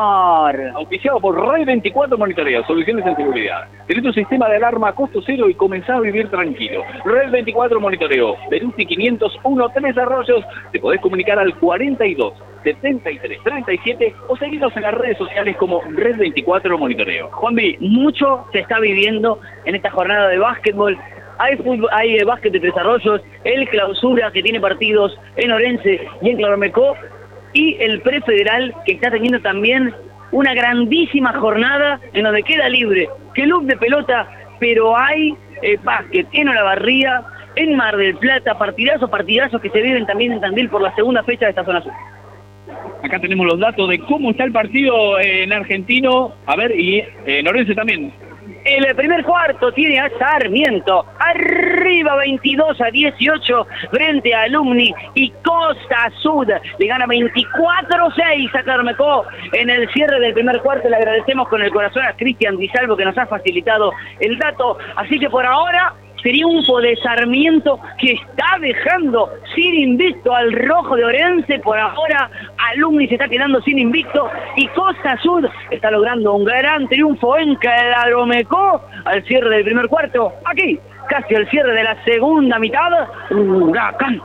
por Red 24 Monitoreo, soluciones en seguridad. Tenés tu sistema de alarma a costo cero y comenzá a vivir tranquilo. Red 24 Monitoreo, Peruzzi 501 Tres Arroyos. Te podés comunicar al 42 73 37 o seguirnos en las redes sociales como Red 24 Monitoreo. Juanvi, mucho se está viviendo en esta jornada de básquetbol. Hay fútbol, hay básquet de Tres Arroyos, el clausura que tiene partidos en Orense y en Claromecó, y el prefederal que está teniendo también una grandísima jornada en donde queda libre club de pelota, pero hay básquet en Olavarría, en Mar del Plata, partidazos que se viven también en Tandil por la segunda fecha de esta zona sur. Acá tenemos los datos de cómo está el partido en Argentino, a ver, y en Orense también. El primer cuarto tiene a Sarmiento, arriba 22-18 frente a Alumni, y Costa Sud le gana 24-6 a Claromecó en el cierre del primer cuarto. Le agradecemos con el corazón a Cristian Di Salvo que nos ha facilitado el dato, así que por ahora triunfo de Sarmiento, que está dejando sin invicto al rojo de Orense. Por ahora Alumni se está quedando sin invicto y Costa Sud está logrando un gran triunfo en Claromecó al cierre del primer cuarto. Aquí, casi al cierre de la segunda mitad, Huracán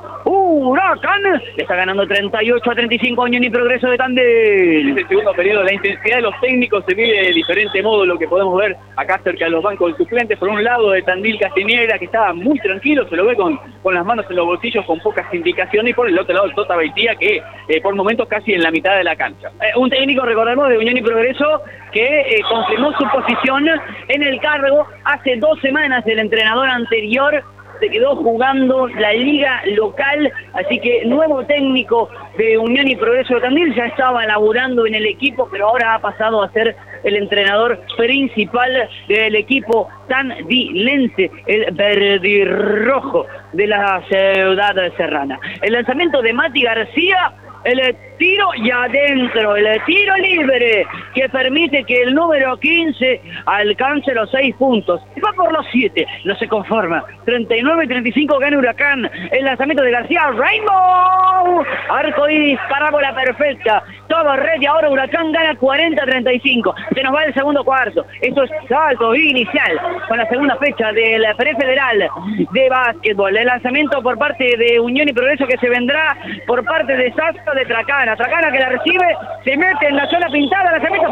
le está ganando 38-35 a Unión y Progreso de Tandil. En el segundo periodo la intensidad de los técnicos se vive de diferente modo, lo que podemos ver acá cerca de los bancos de suplentes. Por un lado de Tandil Castiñeira, que estaba muy tranquilo, se lo ve con las manos en los bolsillos, con pocas indicaciones, y por el otro lado el Tota Beitía, que por momentos casi en la mitad de la cancha. Un técnico, recordemos, de Unión y Progreso, que confirmó su posición en el cargo hace 2 semanas. El entrenador anterior se quedó jugando la liga local, así que nuevo técnico de Unión y Progreso de Tandil, ya estaba laburando en el equipo, pero ahora ha pasado a ser el entrenador principal del equipo tandilense, el verdirrojo de la ciudad serrana. El lanzamiento de Mati García, el tiro y adentro, el tiro libre que permite que el número 15 alcance los 6 puntos. Va por los 7, no se conforma. 39-35 gana Huracán. El lanzamiento de García, Rainbow, arco iris, parábola perfecta, todo red, y ahora Huracán gana 40-35. Se nos va el segundo cuarto. Esto es salto inicial con la segunda fecha del prefederal de básquetbol. El lanzamiento por parte de Unión y Progreso, que se vendrá por parte de Sasco de Tracana. Tracana que la recibe, se mete en la zona pintada, lanzamiento,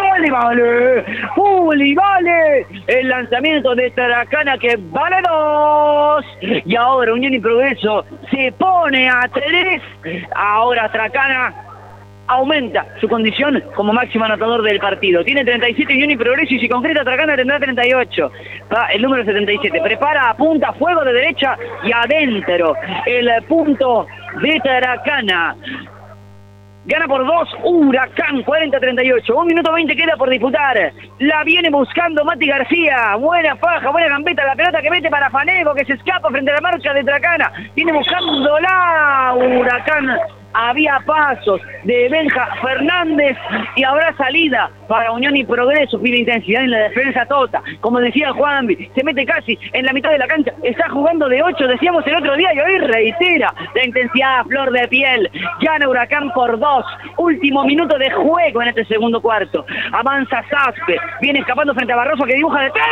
vale, el lanzamiento de Tracana que vale 2, y ahora Unión y Progreso se pone a 3, ahora Tracana aumenta su condición como máximo anotador del partido. Tiene 37 Unión y Progreso, y si concreta Tracana tendrá 38. Va el número 77, prepara, apunta, fuego de derecha y adentro. El punto de Tracana. Gana por 2 Huracán, 40-38. 1 minuto 20 queda por disputar. La viene buscando Mati García. Buena faja, buena gambeta. La pelota que mete para Fanego, que se escapa frente a la marca de Tracana. Viene buscándola Huracán había pasos de Benja Fernández y habrá salida para Unión y Progreso. Pide intensidad en la defensa Tota. Como decía Juanvi, se mete casi en la mitad de la cancha. Está jugando de 8, decíamos el otro día, y hoy reitera la intensidad a flor de piel. Gana Huracán por 2. Último minuto de juego en este segundo cuarto. Avanza Saspe. Viene escapando frente a Barroso, que dibuja de 3.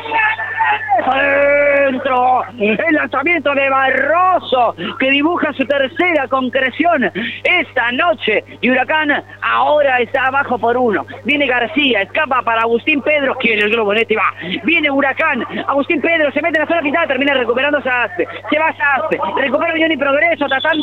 ¡Adentro! El lanzamiento de Barroso, que dibuja su tercera concreción esta noche. Y Huracán ahora está abajo por 1. Viene García, escapa para Agustín Pedro, quien el globo nete va. Viene Huracán, Agustín Pedro se mete en la zona pintada, termina recuperando Saspe. Se va Saspe, recupera Unión y Progreso, tatán.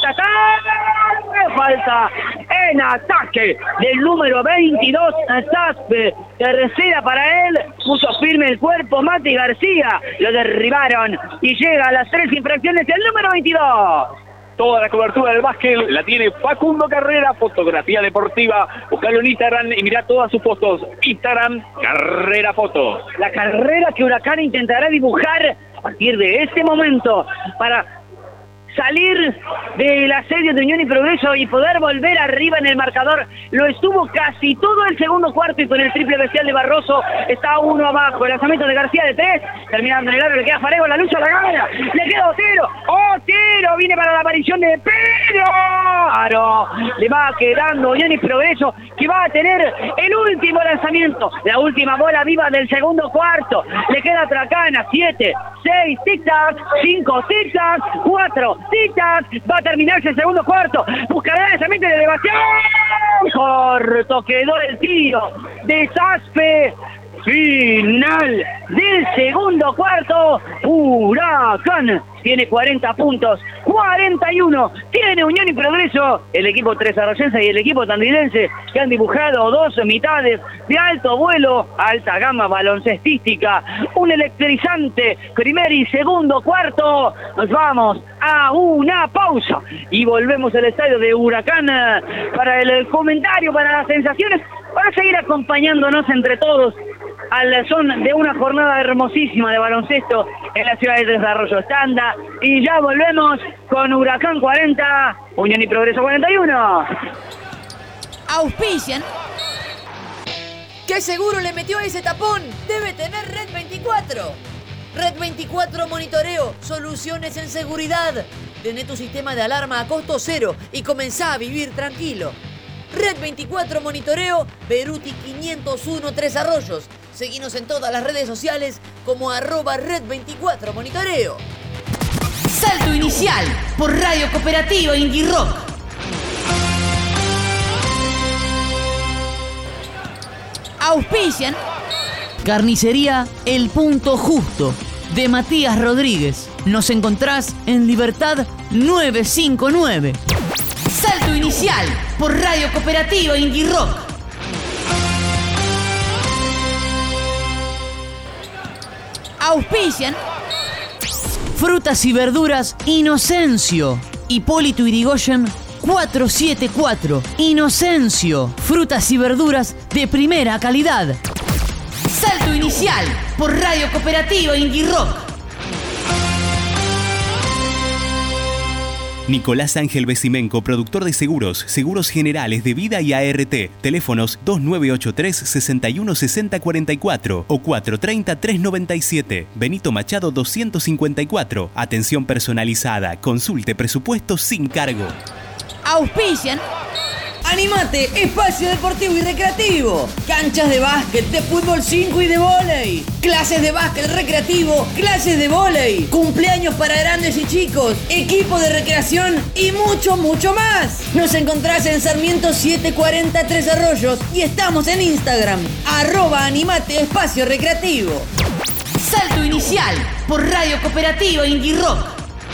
Falta en ataque del número 22, Saspe. Tercera para él, puso firme el cuerpo Mati García, lo derribaron y llega a las 3 infracciones el número 22. Toda la cobertura del básquet la tiene Facundo Carrera, fotografía deportiva. Buscalo en Instagram y mirá todas sus fotos. Instagram, Carrera Fotos. La carrera que Huracán intentará dibujar a partir de este momento para salir del asedio de Unión y Progreso y poder volver arriba en el marcador. Lo estuvo casi todo el segundo cuarto y con el triple bestial de Barroso está 1 abajo. El lanzamiento de García de 3, terminando en el aro, le queda Farego, la lucha la gana, le queda Otero, viene para la aparición de Pedro. Aro, le va quedando Unión y Progreso, que va a tener el último lanzamiento, la última bola viva del segundo cuarto. Le queda Tracana, 7, 6, tic-tac, 5, tic-tac, 4, tic-tac. Va a terminarse el segundo cuarto. Buscará el lanzamiento de elevación. Corto quedó el tiro de Saspe. Final del segundo cuarto. Huracán tiene 40 puntos, 41 tiene Unión y Progreso, el equipo tresarroyense y el equipo tandilense, que han dibujado 2 mitades de alto vuelo, alta gama baloncestística, un electrizante primer y segundo cuarto. Nos vamos a una pausa y volvemos al estadio de Huracán para el comentario, para las sensaciones, para seguir acompañándonos entre todos al son de una jornada hermosísima de baloncesto en la ciudad de Tres Arroyos. Tanda y ya volvemos con Huracán 40, Unión y Progreso 41. Auspician. ¿Qué seguro le metió ese tapón? Debe tener Red 24. Red 24 Monitoreo, soluciones en seguridad. Tené tu sistema de alarma a costo cero y comenzá a vivir tranquilo. Red 24 Monitoreo, Beruti 501 Tres Arroyos. Seguinos en todas las redes sociales como @Red24 Monitoreo. Salto inicial por Radio Cooperativa Indie Rock. Auspician. Carnicería El Punto Justo de Matías Rodríguez. Nos encontrás en Libertad 959. Salto inicial por Radio Cooperativa Indie Rock. Auspician. Frutas y verduras Inocencio. Hipólito Yrigoyen 474. Inocencio. Frutas y verduras de primera calidad. Salto inicial por Radio Cooperativa Indie Rock. Nicolás Ángel Besimenco, productor de seguros, seguros generales de vida y ART. Teléfonos 2983 616044 o 430 397. Benito Machado 254. Atención personalizada. Consulte presupuestos sin cargo. Auspician. Animate, espacio deportivo y recreativo. Canchas de básquet, de fútbol 5 y de vóley. Clases de básquet recreativo, clases de vóley. Cumpleaños para grandes y chicos. Equipo de recreación y mucho, mucho más. Nos encontrás en Sarmiento 740 Tres Arroyos y estamos en Instagram. @Animate espacio recreativo. Salto inicial por Radio Cooperativa Indie Rock.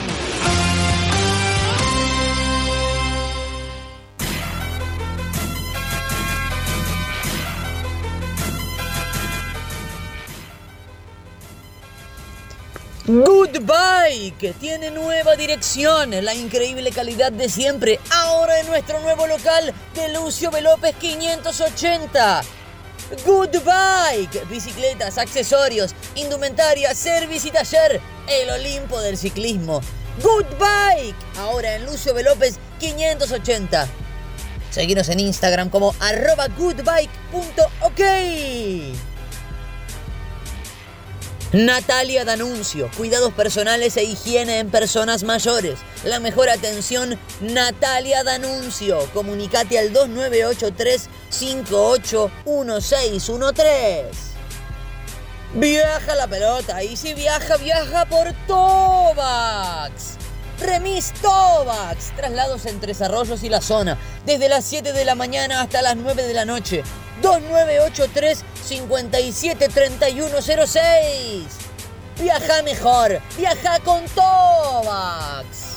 Good Bike tiene nueva dirección, la increíble calidad de siempre, ahora en nuestro nuevo local de Lucio B. López 580. Good Bike, bicicletas, accesorios, indumentaria, service y taller, el Olimpo del ciclismo. Good Bike, ahora en Lucio B. López 580. Seguinos en Instagram como @goodbike.ok. Natalia D'Annunzio, cuidados personales e higiene en personas mayores. La mejor atención, Natalia D'Annunzio. Comunicate al 2983-581613. Viaja la pelota y si viaja, viaja por Tovax. Remis Tovax. Traslados entre Arroyos y la zona. Desde las 7 de la mañana hasta las 9 de la noche. 2983-573106. Viaja mejor. Viaja con Tovax.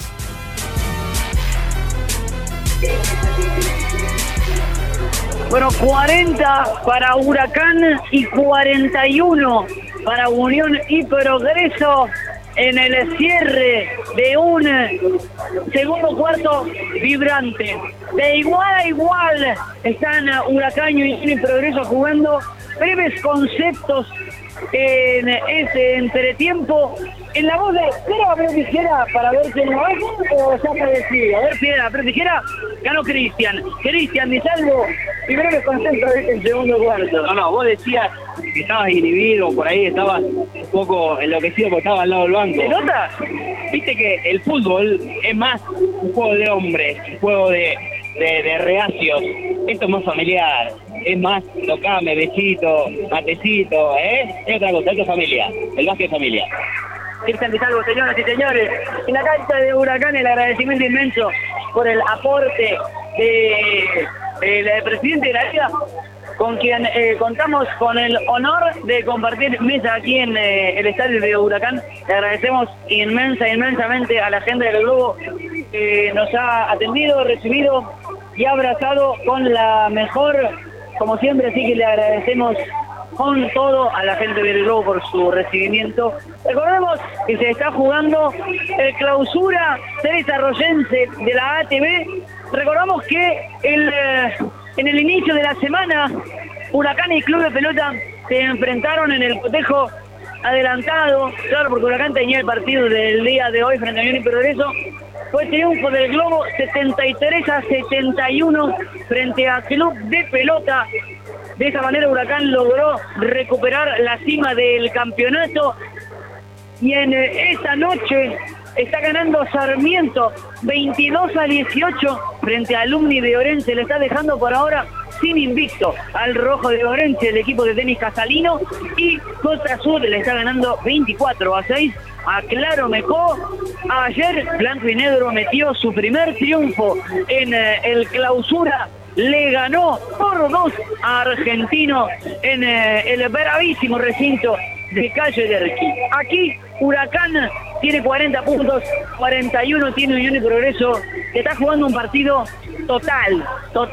Bueno, 40 para Huracán y 41 para Unión y Progreso en el cierre de un segundo cuarto vibrante. De igual a igual están Huracán y Unión y Progreso jugando breves conceptos en ese entretiempo. En la voz de Piedra, Papel, Tijera, para ver quién lo es, o ya me decía. A ver, Piedra, Papel, Tijera, ganó Cristian. Cristian Di Salvo, y breves conceptos de este segundo cuarto. No, vos decías que estabas inhibido, por ahí estabas un poco enloquecido porque estabas al lado del banco. ¿Se nota? Viste que el fútbol es más un juego de hombres, un juego de reacios. Esto es más familiar, es más tocame, besito, matecito, es otra cosa, esto es familia, el básquet es familia. Cristian Di Salvo, señoras y señores, en la cancha de Huracán el agradecimiento inmenso por el aporte del presidente de la Liga, con quien contamos con el honor de compartir mesa aquí en el estadio de Huracán. Le agradecemos inmensamente a la gente del Globo que nos ha atendido, recibido y abrazado con la mejor, como siempre, así que le agradecemos con todo a la gente del Globo por su recibimiento. Recordemos que se está jugando el clausura Arroyense de la ATB. Recordamos que en el inicio de la semana, Huracán y Club de Pelota se enfrentaron en el cotejo adelantado, claro, porque Huracán tenía el partido del día de hoy frente a Unión y Progreso. Fue triunfo del Globo 73-71 frente a Club de Pelota. De esa manera Huracán logró recuperar la cima del campeonato y en esta noche está ganando Sarmiento 22-18 frente a Alumni de Orense. Le está dejando por ahora sin invicto al rojo de Orense, el equipo de Denis Casalino, y Costa Sur le está ganando 24-6 a Claro Mejó. Ayer Blanco y Negro metió su primer triunfo en el clausura. Le ganó por 2 a Argentino en el bravísimo recinto de Calle Derqui. Aquí Huracán tiene 40 puntos, 41 tiene Unión y Progreso, que está jugando un partido total,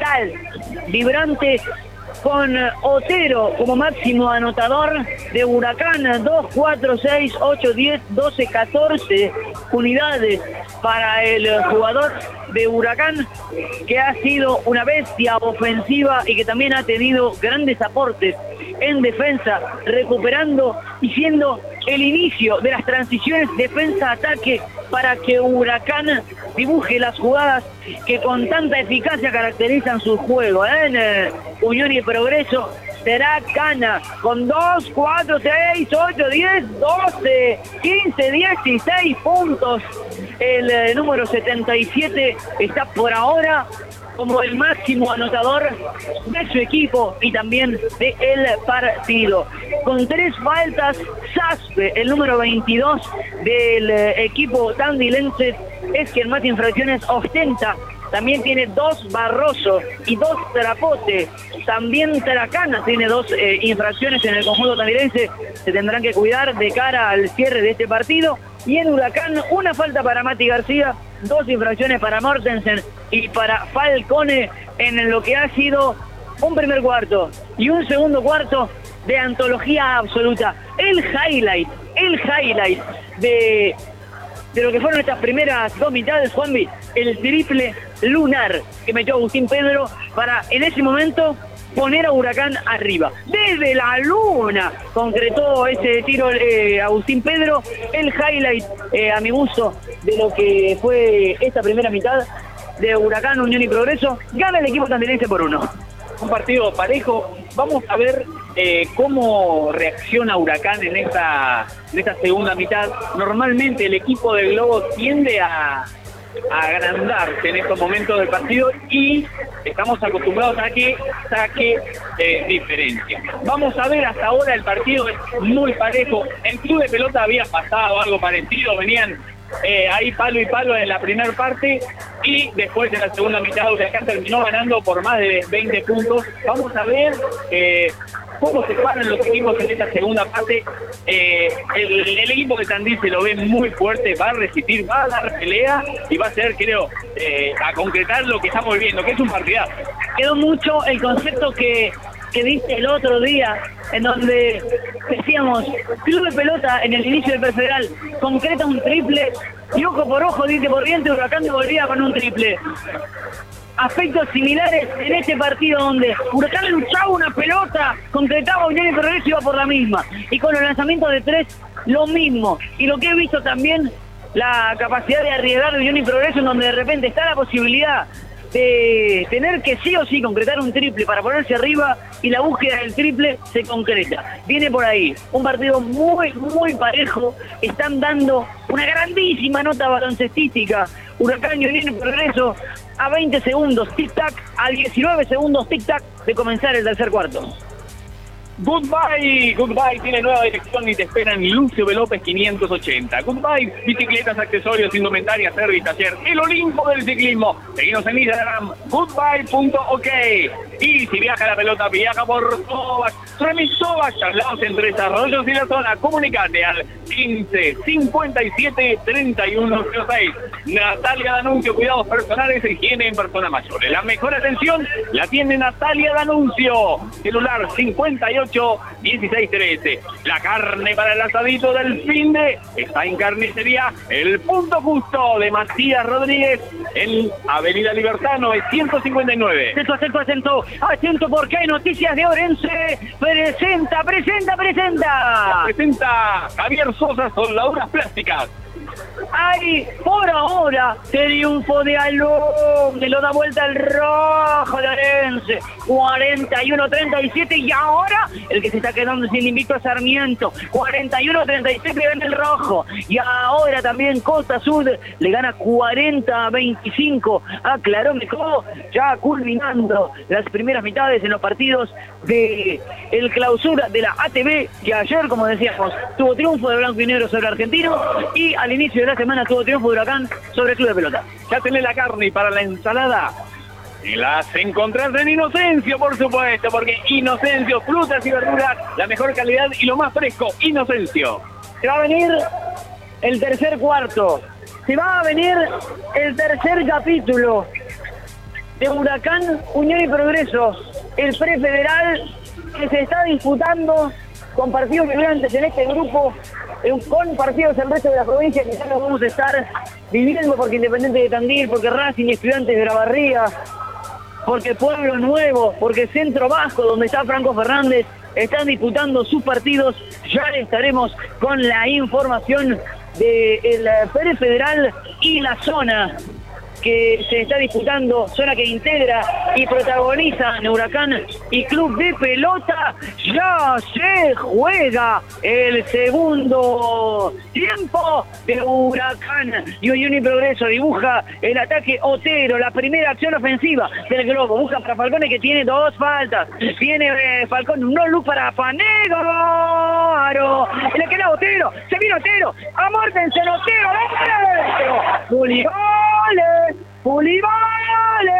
vibrante, con Otero como máximo anotador de Huracán, 2, 4, 6, 8, 10, 12, 14 unidades para el jugador de Huracán, que ha sido una bestia ofensiva y que también ha tenido grandes aportes en defensa, recuperando y siendo el inicio de las transiciones defensa-ataque para que Huracán dibuje las jugadas que con tanta eficacia caracterizan su juego. En Unión y Progreso será Cana con 2, 4, 6, 8, 10, 12, 15, 16 puntos. El número 77 está por ahora como el máximo anotador de su equipo y también de el partido. Con 3 faltas, Saspe, el número 22 del equipo tandilense, es quien más infracciones ostenta. También tiene 2 Barroso y 2 Trapote. También Taracana tiene 2 infracciones en el conjunto tandilense. Se tendrán que cuidar de cara al cierre de este partido. Y en Huracán, una falta para Mati García, 2 infracciones para Mortensen y para Falcone en lo que ha sido un primer cuarto y un segundo cuarto de antología absoluta. El highlight de lo que fueron estas primeras 2 mitades, Juanvi, el triple lunar que metió Agustín Pedro para en ese momento poner a Huracán arriba. Desde la luna concretó ese tiro Agustín Pedro. El highlight, a mi gusto, de lo que fue esta primera mitad de Huracán, Unión y Progreso. Gana el equipo tandilense por 1. Un partido parejo. Vamos a ver cómo reacciona Huracán en esta segunda mitad. Normalmente el equipo del Globo tiende a agrandarse en estos momentos del partido y estamos acostumbrados a que saque diferencia. Vamos a ver, hasta ahora el partido es muy parejo. En Club de Pelota había pasado algo parecido, venían ahí palo y palo en la primera parte y después en la segunda mitad Huracán terminó ganando por más de 20 puntos. Vamos a ver cómo se paran los equipos en esta segunda parte. El equipo de Tandil se lo ve muy fuerte, va a resistir, va a dar pelea y va a ser, creo, a concretar lo que estamos viendo, que es un partidazo. Quedó mucho el concepto que viste el otro día, en donde decíamos, Club de Pelota en el inicio del Prefederal concreta un triple y ojo por ojo, diente por diente, Huracán devolvía con un triple. Aspectos similares en este partido donde Huracán luchaba una pelota, concretaba Unión y Progreso iba por la misma. Y con los lanzamientos de 3, lo mismo. Y lo que he visto también, la capacidad de arriesgar de Unión y Progreso, en donde de repente está la posibilidad de tener que sí o sí concretar un triple para ponerse arriba y la búsqueda del triple se concreta. Viene por ahí un partido muy, muy parejo. Están dando una grandísima nota baloncestística. Huracán y Unión y Progreso a 20 segundos, tic-tac, a 19 segundos, tic-tac, de comenzar el tercer cuarto. Goodbye tiene nueva dirección y te esperan Lucio B. López 580. Goodbye, bicicletas, accesorios, indumentaria, service, taller, el Olimpo del ciclismo. Seguinos en Instagram, goodbye.ok. Y si viaja la pelota, viaja por Sobac. Remis Sobac, traslados entre desarrollos y la zona. Comunicate al 15 57 31 06. Natalia D'Annunzio, cuidados personales e higiene en personas mayores. La mejor atención la tiene Natalia D'Annunzio. Celular 58 16 13. La carne para el asadito del fin de está en Carnicería El Punto Justo de Matías Rodríguez en Avenida Libertad 959. Acento porque hay noticias de Orense. Presenta Javier Sosa, soldaduras plásticas. Hay por ahora triunfo de Alumni, lo da vuelta el rojo de Orense, 41-37, y ahora el que se está quedando sin invicto es Sarmiento, 41-37 gana el rojo, y ahora también Costa Sud le gana 40-25 a Clarómeco, ya culminando las primeras mitades en los partidos de el clausura de la ATB, que ayer, como decíamos, tuvo triunfo de Blanco y Negro sobre Argentino, y al inicio de la semana tuvo triunfo de Huracán sobre el Club de Pelota. Ya tenés la carne y para la ensalada y las encontrás en Inocencio, por supuesto, porque Inocencio, frutas y verduras, la mejor calidad y lo más fresco. Inocencio. Se va a venir el tercer cuarto, se va a venir el tercer capítulo de Huracán, Unión y Progreso, el prefederal que se está disputando con partidos vibrantes en este grupo, con partidos del resto de la provincia que ya los vamos a estar viviendo, porque Independiente de Tandil, porque Racing y Estudiantes de Grabarría, porque Pueblo Nuevo, porque Centro Vasco, donde está Franco Fernández, están disputando sus partidos. Ya estaremos con la información del prefederal y la zona que se está disputando, zona que integra y protagoniza Huracán y Club de Pelota. Ya se juega el segundo tiempo de Huracán y Unión y Progreso. Dibuja el ataque Otero, la primera acción ofensiva del Globo. Busca para Falcone, que tiene 2 faltas. Tiene Falcón un no look para Fanegaro. Le queda Otero, se viene Otero, amórtense en Otero, adentro. Pulivale,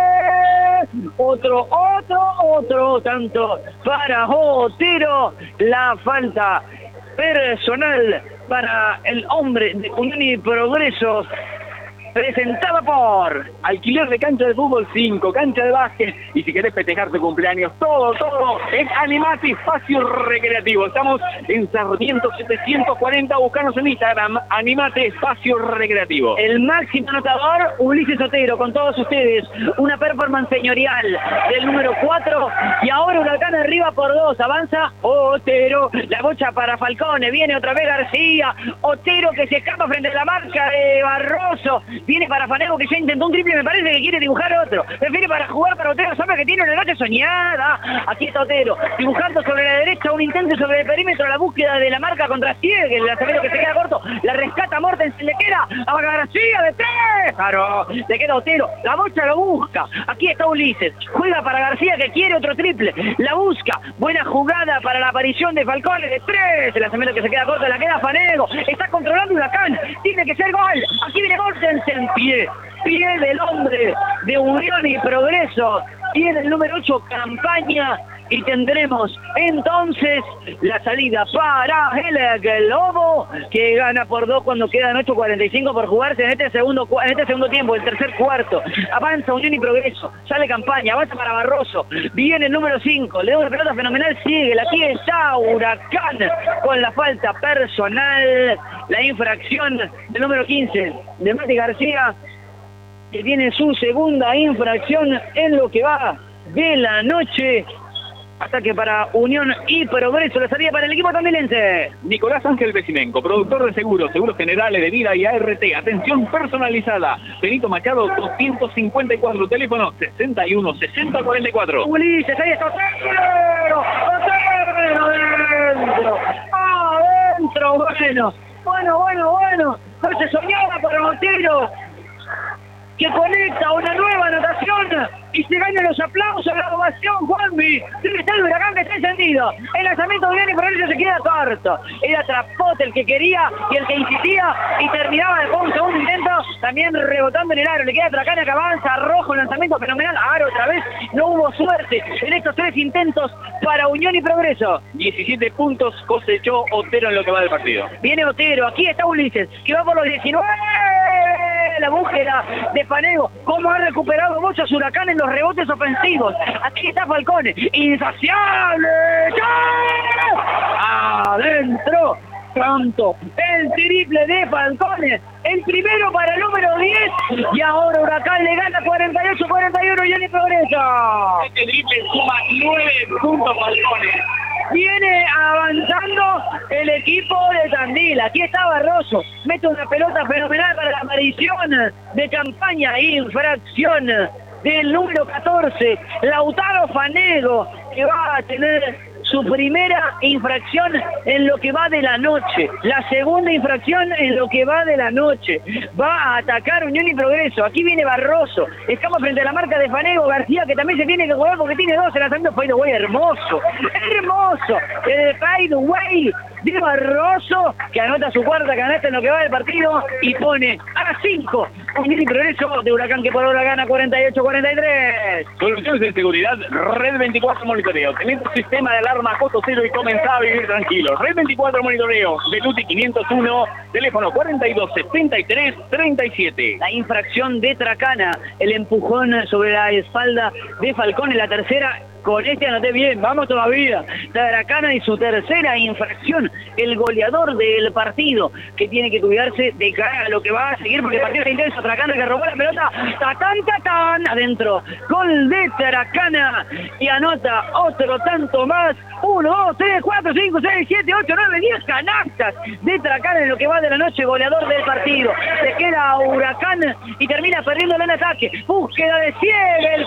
otro tanto para Otero, la falta personal para el hombre de Unión y Progreso, presentada por alquiler de cancha de fútbol 5, cancha de básquet, y si querés festejar tu cumpleaños, todo en Animate Espacio Recreativo. Estamos en Sarmiento 740, buscanos en Instagram, Animate Espacio Recreativo. El máximo anotador, Ulises Otero, con todos ustedes, una performance señorial del número 4, y ahora Huracán arriba por 2, avanza Otero, la bocha para Falcone, viene otra vez García, Otero que se escapa frente a la marca de Barroso, Viene para Fanego, que ya intentó un triple, me parece que quiere dibujar otro. Prefiere para jugar para Otero, sabe que tiene una noche soñada. Aquí está Otero, dibujando sobre la derecha un intento sobre el perímetro, la búsqueda de la marca contra Siegel, el lanzamiento que se queda corto, la rescata Morten, se le queda a García de 3. Claro, le queda Otero, la bocha lo busca. Aquí está Ulises, juega para García que quiere otro triple, la busca. Buena jugada para la aparición de Falcone de 3. El lanzamiento que se queda corto, la queda Fanego. Está controlando Huracán, tiene que ser gol. Aquí viene Mortensen, pie del hombre de Unión y Progreso, pie del número 8, Campaña, y tendremos entonces la salida para el Globo, que gana por 2 cuando quedan 8:45 por jugarse en este segundo tiempo, el tercer cuarto. Avanza Unión y Progreso, sale Campaña, avanza para Barroso, viene el número 5, le da una pelota fenomenal, sigue, aquí está Huracán con la falta personal, la infracción del número 15 de Mati García, que tiene su segunda infracción en lo que va de la noche. Ataque para Unión y Progreso, la salida para el equipo tamilense. Nicolás Ángel Vecimenco, productor de seguros generales de vida y ART, atención personalizada. Benito Machado 254, teléfono 61 60 44. Ulises, ahí está Otero, adentro, bueno, se soñaba para Otero, que conecta una nueva anotación y se gana los aplausos, la ovación, Juanmi. Está el Huracán que está encendido. El lanzamiento de Unión y Progreso se queda corto. Era Trapote el que quería y el que insistía y terminaba después un segundo intento, también rebotando en el aro. Le queda Tracana que avanza, Rojo, lanzamiento fenomenal, aro otra vez. No hubo suerte en estos 3 intentos para Unión y Progreso. 17 puntos cosechó Otero en lo que va del partido. Viene Otero, aquí está Ulises, que va por los 19. La búsqueda de Fanego, cómo ha recuperado muchos Huracán en los rebotes ofensivos. Aquí está Falcone, insaciable. Adentro, pronto, el triple de Falcone, el primero para el número 10, y ahora Huracán le gana 48-41 Unión y Progreso. Este triple suma 9 puntos Falcone. Viene avanzando el equipo de Tandil. Aquí está Barroso, mete una pelota fenomenal para la aparición de Campaña, infracción del número 14, Lautaro Fanego, que va a tener su primera infracción en lo que va de la noche, la segunda infracción en lo que va de la noche. Va a atacar Unión y Progreso. Aquí viene Barroso, estamos frente a la marca de Fanego. García, que también se tiene que jugar porque tiene 2, el lanzamiento fadeaway hermoso, el fadeaway de Barroso, que anota su cuarta canasta en lo que va del partido y pone a 5 Unión y Progreso de Huracán, que por ahora gana 48-43. Soluciones de seguridad, Red 24 Monitoreo. Tenés tu sistema de alarma costo cero y comenzá a vivir tranquilo. Red 24 Monitoreo, Beluti 501, teléfono 4273-37. La infracción de Tracana, el empujón sobre la espalda de Falcón en la tercera. Con este anoté bien, vamos todavía. Tracana y su tercera infracción, el goleador del partido, que tiene que cuidarse de cara a lo que va a seguir, porque el partido es intenso. Tracana que robó la pelota, tatán, adentro. Gol de Tracana y anota otro tanto más. 1, 2, 3, 4, 5, 6, 7, 8, 9, 10 canastas de Tracana en lo que va de la noche, goleador del partido. Se queda Huracán y termina perdiéndolo en ataque. Búsqueda de Siegel,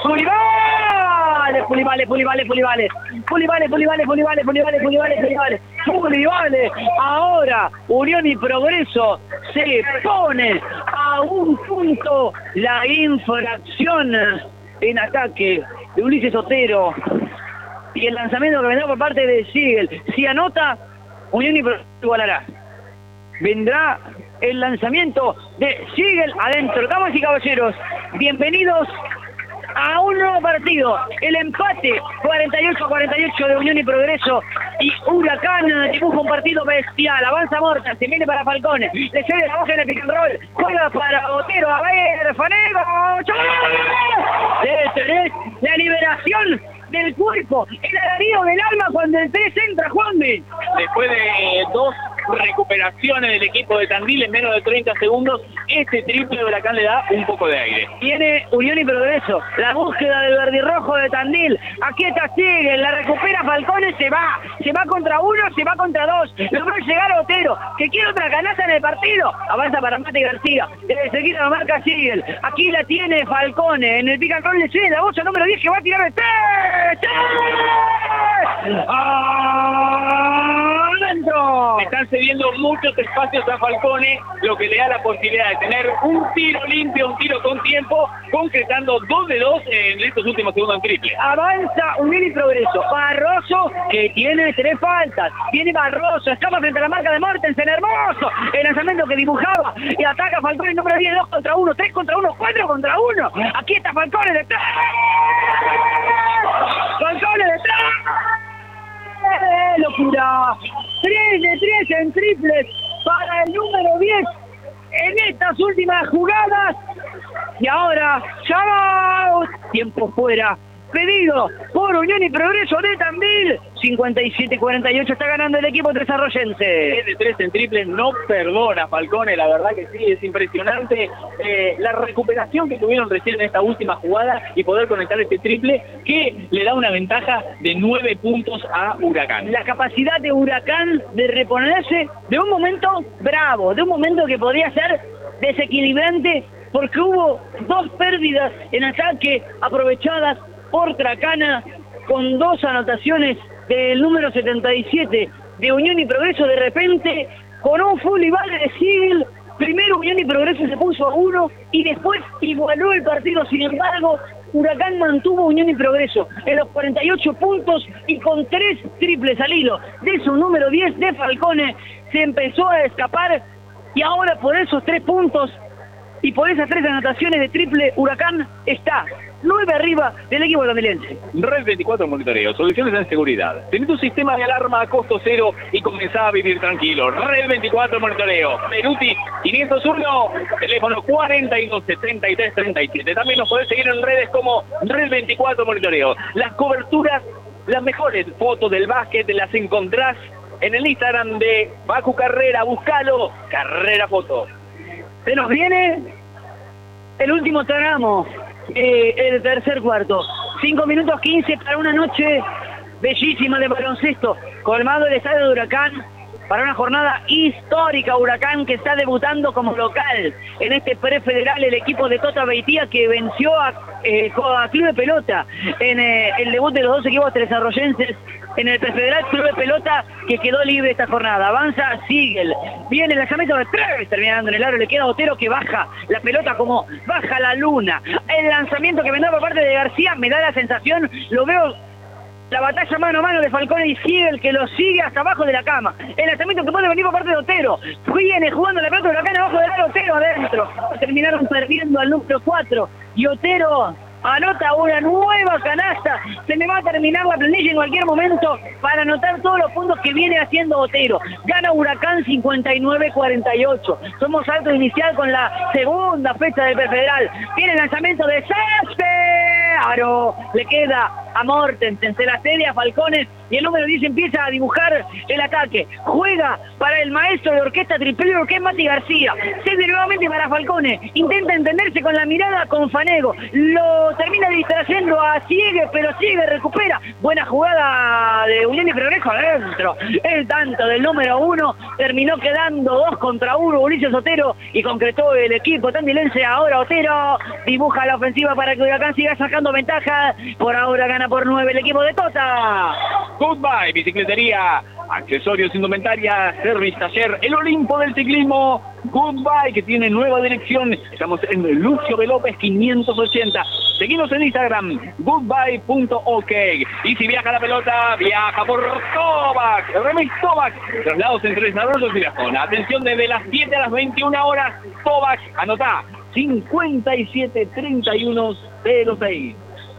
Pulivale. Ahora Unión y Progreso se pone a un punto. La infracción en ataque de Ulises Otero y el lanzamiento que vendrá por parte de Siegel. Si anota, Unión y Progreso igualará. Vendrá el lanzamiento de Siegel adentro. Damas y caballeros, bienvenidos a un nuevo partido. El empate 48-48 de Unión y Progreso, y Huracán dibuja un partido bestial. Avanza Morta, se viene para Falcone, le cede la baja en el pick and roll, juega para Otero, a ver, Fanego, la liberación del cuerpo, el alarido del alma cuando el 3 entra, Juanmi. Después de 2 recuperaciones del equipo de Tandil en menos de 30 segundos. Este triple de Huracán le da un poco de aire. Tiene Unión y Progreso, la búsqueda del verdirrojo de Tandil. Aquí está Siegel, la recupera Falcone, se va contra uno, se va contra dos. Logró llegar a Otero, que quiere otra canasta en el partido. Avanza para Mati García, debe seguir la marca Siegel. Aquí la tiene Falcone, en el pick and roll le sigue la bocha número 10 que va a tirar de 3. ¡Adentro! Están cediendo muchos espacios a Falcone, lo que le da la posibilidad de tener un tiro limpio, un tiro con tiempo, concretando 2 de 2 en estos últimos segundos en triple. Avanza Unión y Progreso. Barroso, que tiene 3 faltas. Viene Barroso, escapa frente a la marca de Mortensen. Hermoso el lanzamiento que dibujaba. Y ataca Falcone, número 10, 2 contra 1, 3 contra 1, 4 contra 1. Aquí está Falcone de 3. Falcone de 3. ¡Locura! 3 de 3 en triples para el número 10 en estas últimas jugadas. Y ahora, ¡chao! Tiempo fuera. Pedido por Unión y Progreso de Tandil. 57-48 está ganando el equipo tresarroyense. 3 de 3 en triple, no perdona Falcone, la verdad que sí, es impresionante la recuperación que tuvieron recién en esta última jugada y poder conectar este triple que le da una ventaja de 9 puntos a Huracán. La capacidad de Huracán de reponerse de un momento bravo, de un momento que podía ser desequilibrante porque hubo 2 pérdidas en ataque aprovechadas por Tracana con 2 anotaciones del número 77 de Unión y Progreso. De repente, con un full y vale de Siegel, primero Unión y Progreso se puso a 1 y después igualó el partido. Sin embargo, Huracán mantuvo Unión y Progreso en los 48 puntos y con 3 triples al hilo de su número 10 de Falcone. Se empezó a escapar y ahora por esos 3 puntos y por esas 3 anotaciones de triple, Huracán está 9 arriba del equipo tandilense. Red 24 Monitoreo, soluciones en seguridad. Tenés tu sistema de alarma a costo cero y comenzá a vivir tranquilo. Red 24 Monitoreo. Peruti 501, teléfono 427337. También nos podés seguir en redes como Red 24 Monitoreo. Las coberturas, las mejores fotos del básquet las encontrás en el Instagram de Bacu Carrera. Búscalo, Carrera Foto. Se nos viene el último tramo, el tercer cuarto. 5 minutos 15 para una noche bellísima de baloncesto. Colmado el estadio de Huracán para una jornada histórica. Huracán que está debutando como local en este prefederal, el equipo de Tota Beitía que venció a Club de Pelota en el debut de los 2 equipos tresarroyenses en el prefederal. Club de Pelota que quedó libre esta jornada. Avanza Siegel, viene el lanzamiento de 3, terminando en el aro, le queda a Otero que baja la pelota como baja la luna. El lanzamiento que vendrá por parte de García me da la sensación, lo veo, la batalla mano a mano de Falcone y Siegel que lo sigue hasta abajo de la cama. El lanzamiento que puede venir por parte de Otero. Viene jugando la pelota de Huracán abajo del aro, Otero adentro. Terminaron perdiendo al número 4 y Otero anota una nueva canasta. Se me va a terminar la planilla en cualquier momento para anotar todos los puntos que viene haciendo Otero. Gana Huracán 59-48. Somos salto inicial con la segunda fecha del prefederal. Viene el lanzamiento de Aro. Le queda a Mortensen, se la cede a Falcone y el número 10 empieza a dibujar el ataque. Juega para el maestro de orquesta triplero que es Mati García. Cede nuevamente para Falcone. Intenta entenderse con la mirada con Fanego. Lo termina distrayendo a Siegel, pero Siegel recupera. Buena jugada de Unión y Progreso adentro. El tanto del número 1 terminó quedando 2 contra 1 Ulises Otero y concretó el equipo tandilense. Ahora Otero dibuja la ofensiva para que Huracán siga sacando ventaja. Por ahora gana por 9 el equipo de Tota. Goodbye, bicicletería, accesorios, indumentaria, service, taller, el Olimpo del ciclismo. Goodbye, que tiene nueva dirección. Estamos en Lucio B. López 580. Seguimos en Instagram, goodbye.ok. Y si viaja la pelota, viaja por Tobac. Remix Tobac. Traslados entre Desarrollos y la zona. Atención, desde las 7 a las 21 horas. Tobac, anotá, 57-31-06.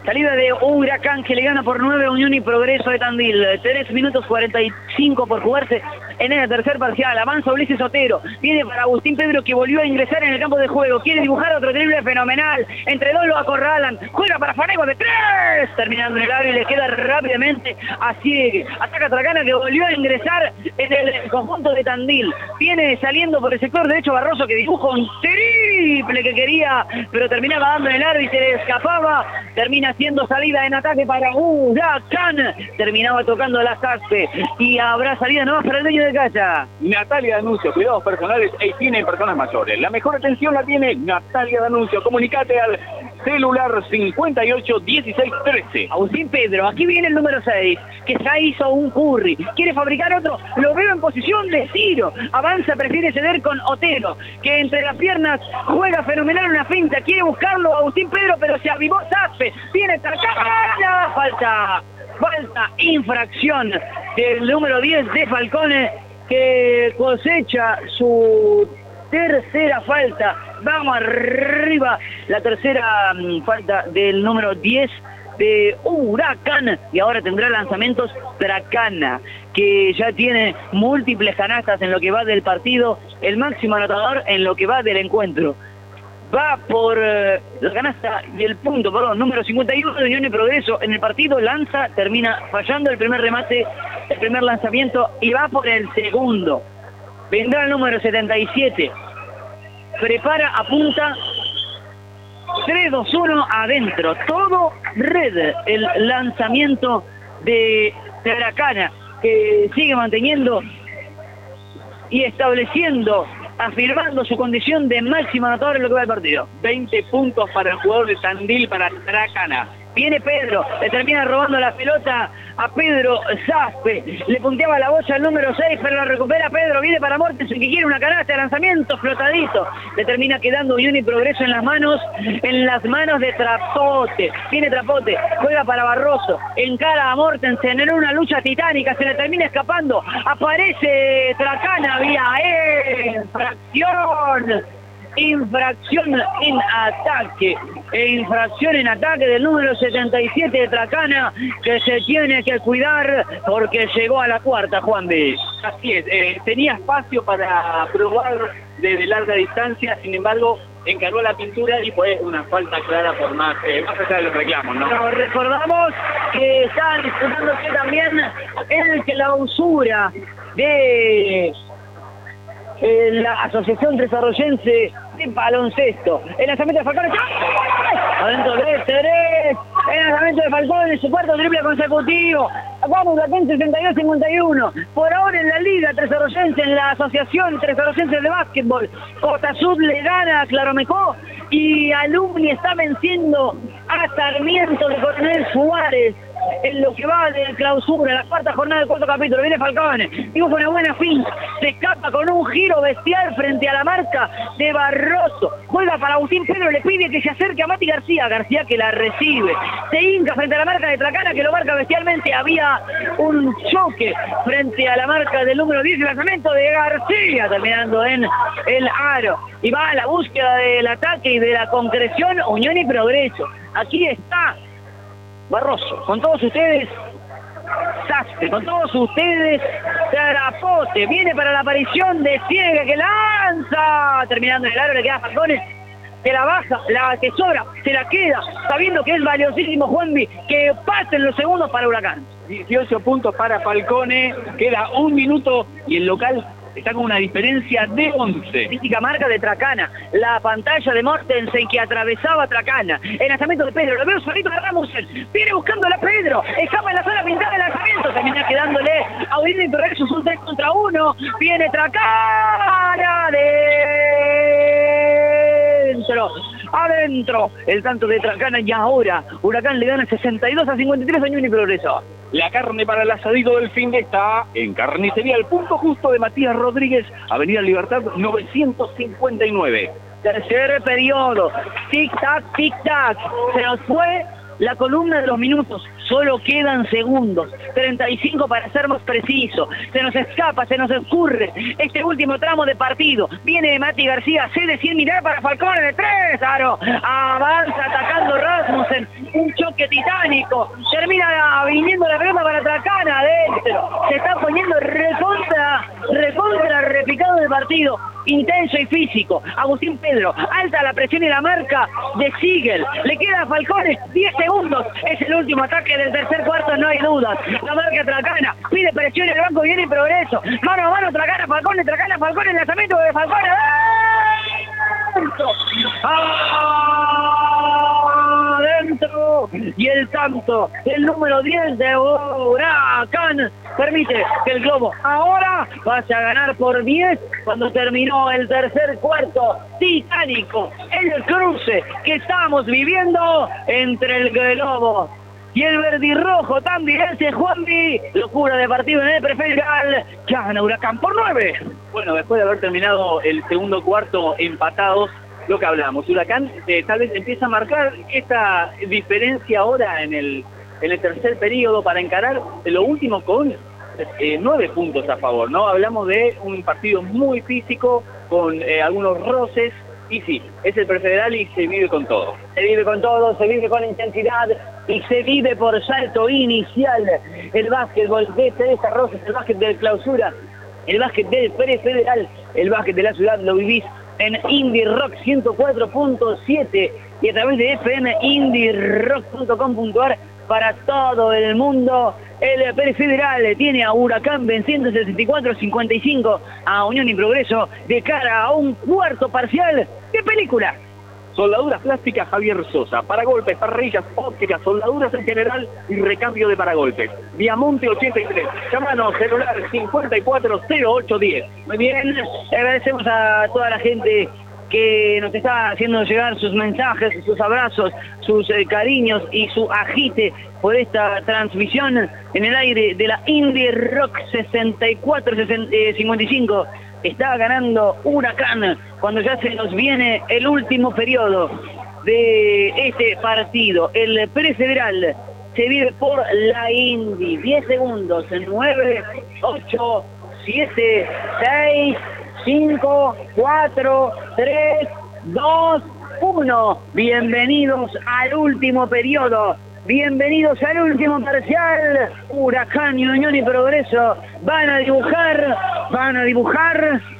Salida de Huracán que le gana por 9 a Unión y Progreso de Tandil. 3 minutos 45 por jugarse en el tercer parcial. Avanza Ulises Otero. Viene para Agustín Pedro que volvió a ingresar en el campo de juego. Quiere dibujar otro triple fenomenal. Entre dos lo acorralan. Juega para Fanego de 3. Terminando en el área y le queda rápidamente a Ciegue. Ataca Tracana que volvió a ingresar en el conjunto de Tandil. Viene saliendo por el sector derecho Barroso que dibuja un triple que quería, pero terminaba dando en el área y se le escapaba. Termina haciendo salida en ataque para Huracán. Terminaba tocando la Saspe y habrá salida nomás para el dueño de casa. Natalia D'Annunzio, cuidados personales e higiene en personas mayores. La mejor atención la tiene Natalia D'Annunzio. Comunicate al celular 58 16 13. Agustín Pedro, aquí viene el número 6, que ya hizo un curry. ¿Quiere fabricar otro? Lo veo en posición de tiro. Avanza, prefiere ceder con Otero, que entre las piernas juega fenomenal una finta. Quiere buscarlo Agustín Pedro, pero se avivó Zaffe. Viene Tracana. Falta, infracción del número 10 de Falcone, que cosecha su tercera falta. Vamos arriba, la tercera falta del número 10 de Huracán, y ahora tendrá lanzamientos Tracana, que ya tiene múltiples canastas en lo que va del partido, el máximo anotador en lo que va del encuentro. Va por la canasta y el punto, número 51 de Unión y Progreso en el partido, lanza, termina fallando el primer remate, el primer lanzamiento, y va por el segundo. Vendrá el número 77, prepara, apunta, 3-2-1 adentro, todo red el lanzamiento de Tracana, que sigue manteniendo y estableciendo, afirmando su condición de máximo anotador en lo que va del partido. 20 puntos para el jugador de Tandil, para Tracana. Viene Pedro, le termina robando la pelota a Pedro Zaffe, le punteaba la bocha al número 6, pero la recupera Pedro, viene para Mortensen que quiere una canasta de lanzamiento flotadito, le termina quedando Unión y Progreso en las manos de Trapote. Viene Trapote, juega para Barroso, encara a Mortensen en una lucha titánica, se le termina escapando, aparece Tracana, vía infracción en ataque, infracción en ataque del número 77 de Tracana, que se tiene que cuidar porque llegó a la cuarta, Juan B. Así es, tenía espacio para probar desde larga distancia, sin embargo encargó la pintura y fue una falta clara por más allá de los reclamos, ¿no? Pero recordamos que está disputándose también el clausura de la Asociación Tresarroyense de Baloncesto. El lanzamiento de Falcone, adentro de 3, el lanzamiento de Falcone en su cuarto triple consecutivo. Vamos, aquí en 62-51. Por ahora en la Liga Tresarroyense, en la Asociación Tresarroyense de Básquetbol, Costa Sud le gana a Claromecó y Alumni está venciendo a Sarmiento de Coronel Suárez en lo que va de clausura, la cuarta jornada del cuarto capítulo. Viene Falcone, digo con una buena finta, se escapa con un giro bestial frente a la marca de Barroso, juega para Agustín Pedro, le pide que se acerque a Mati García que la recibe, se hinca frente a la marca de Tracana que lo marca bestialmente, había un choque frente a la marca del número 10, el lanzamiento de García terminando en el aro, y va a la búsqueda del ataque y de la concreción Unión y Progreso. Aquí está Barroso, con todos ustedes, Zaffe, con todos ustedes, Trapote, viene para la aparición de Ciegue que lanza, terminando en el aro, le queda Falcone, que la baja, la tesora, se la queda, sabiendo que es valiosísimo Juanvi, que pasen los segundos para Huracán. 18 puntos para Falcone, queda 1 minuto y el local está con una diferencia de 11. Física marca de Tracana, la pantalla de Mortensen que atravesaba Tracana, el lanzamiento de Pedro, lo veo solito de Ramusen, viene buscándola a Pedro, escapa en la zona pintada del lanzamiento, termina quedándole a Udine y Progreso, un 3 contra 1, viene Tracana adentro, el tanto de Tracana y ahora Huracán le gana 62-53 a Unión y Progreso. La carne para el asadito del fin de está en Carnicería El Punto Justo de Matías Rodríguez, Avenida Libertad 959. Tercer periodo, tic-tac, se nos fue la columna de los minutos. Solo quedan segundos, 35 para ser más preciso. Se nos escapa, se nos escurre este último tramo de partido. Viene Mati García, cede sin mirar para Falcón de 3, aro. Avanza atacando Rasmussen, un choque titánico. Termina viniendo la pelota para Tracana adentro. Se está poniendo recontra repicado del partido. Intenso y físico. Agustín Pedro, alta la presión y la marca de Siegel. Le queda a Falcone 10 segundos. Es el último ataque del tercer cuarto, no hay dudas. La marca Tracana, pide presión, el banco viene y progreso. Mano a mano, Tracana, Falcone, el lanzamiento de Falcone. Adentro. Y el tanto, el número 10 de Huracán, permite que el Globo ahora pase a ganar por 10 cuando terminó el tercer cuarto titánico. El cruce que estamos viviendo entre el Globo y el verdirrojo también, ese Juanvi. Locura de partido en el Prefederal. Gana Huracán por 9. Bueno, después de haber terminado el segundo cuarto empatados, lo que hablamos, Huracán tal vez empieza a marcar esta diferencia ahora en el tercer periodo para encarar lo último con 9 puntos a favor, ¿no? Hablamos de un partido muy físico, con algunos roces, y sí, es el Prefederal y se vive con todo. Se vive con todo, se vive con intensidad y se vive por salto inicial. El básquetbol de Teresa Rosas, el básquet de clausura, el básquet del Prefederal, el básquet de la ciudad lo vivís en Indie Rock 104.7 y a través de fmindyrock.com.ar para todo el mundo. El Prefederal tiene a Huracán venciendo 64-55 a Unión y Progreso de cara a un cuarto parcial de película. Soldaduras plásticas Javier Sosa, paragolpes, parrillas, ópticas, soldaduras en general y recambio de paragolpes. Viamonte 83, llámanos celular 540810. Muy bien, agradecemos a toda la gente que nos está haciendo llegar sus mensajes, sus abrazos, sus cariños y su agite por esta transmisión en el aire de la Indie Rock 64-55. Está ganando Huracán cuando ya se nos viene el último periodo de este partido. El Prefederal se vive por la Indie. 10 segundos, 9, 8, 7, 6, 5, 4, 3, 2, 1. Bienvenidos al último periodo. Bienvenidos al último parcial. Huracán y Unión y Progreso van a dibujar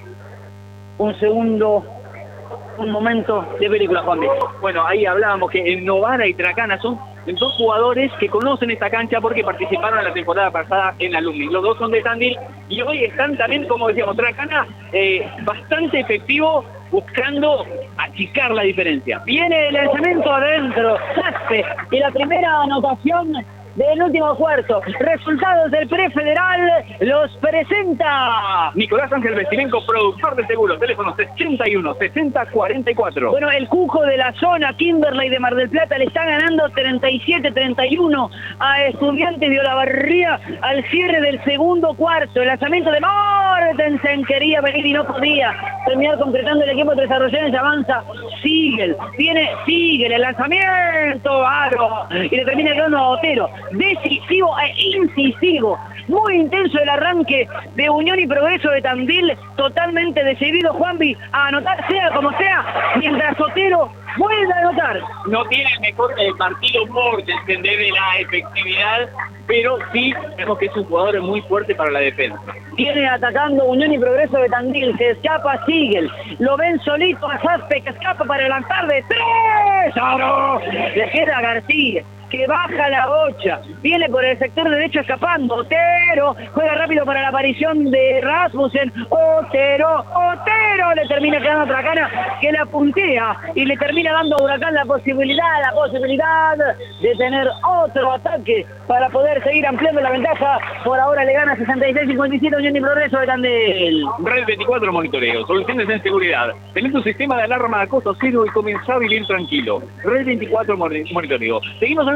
un momento de película, Juan. Bueno, ahí hablábamos que Novara y Tracana son dos jugadores que conocen esta cancha porque participaron en la temporada pasada en Alumni. Los dos son de Tandil y hoy están también, como decíamos, Tracana bastante efectivo buscando achicar la diferencia. Viene el lanzamiento adentro, Jaspe, y la primera anotación del último cuarto. Resultados del Prefederal los presenta Nicolás Ángel Vestimenco, productor de seguros, teléfono 81 60 44. Bueno, el Cujo de la zona, Kimberley de Mar del Plata, le está ganando 37-31 a Estudiantes de Olavarría al cierre del segundo cuarto. El lanzamiento de Mortensen, quería venir y no podía terminar concretando el equipo de Tres Arroyanes. Avanza Siegel, viene Siegel, el lanzamiento, aro, y le termina quedando a Otero. Decisivo e incisivo, muy intenso el arranque de Unión y Progreso de Tandil, totalmente decidido Juanvi a anotar sea como sea, mientras Otero vuelve a anotar. No tiene el mejor partido Mortensen, debe la efectividad, pero sí vemos que es un jugador muy fuerte para la defensa. Viene atacando Unión y Progreso de Tandil, se escapa Siegel, lo ven solito a Jaspe que escapa para lanzar de 3, ¡aro! Le queda García, que baja la bocha, viene por el sector derecho escapando, Otero, juega rápido para la aparición de Rasmussen, Otero, le termina quedando a Tracana, que la puntea y le termina dando a Huracán la posibilidad de tener otro ataque para poder seguir ampliando la ventaja. Por ahora le gana 66-57 Unión y Progreso de Tandil. Red 24 Monitoreo, soluciones en seguridad. Tenés tu sistema de alarma a costo cero y comenzá a vivir tranquilo. Red 24 Monitoreo. Seguimos en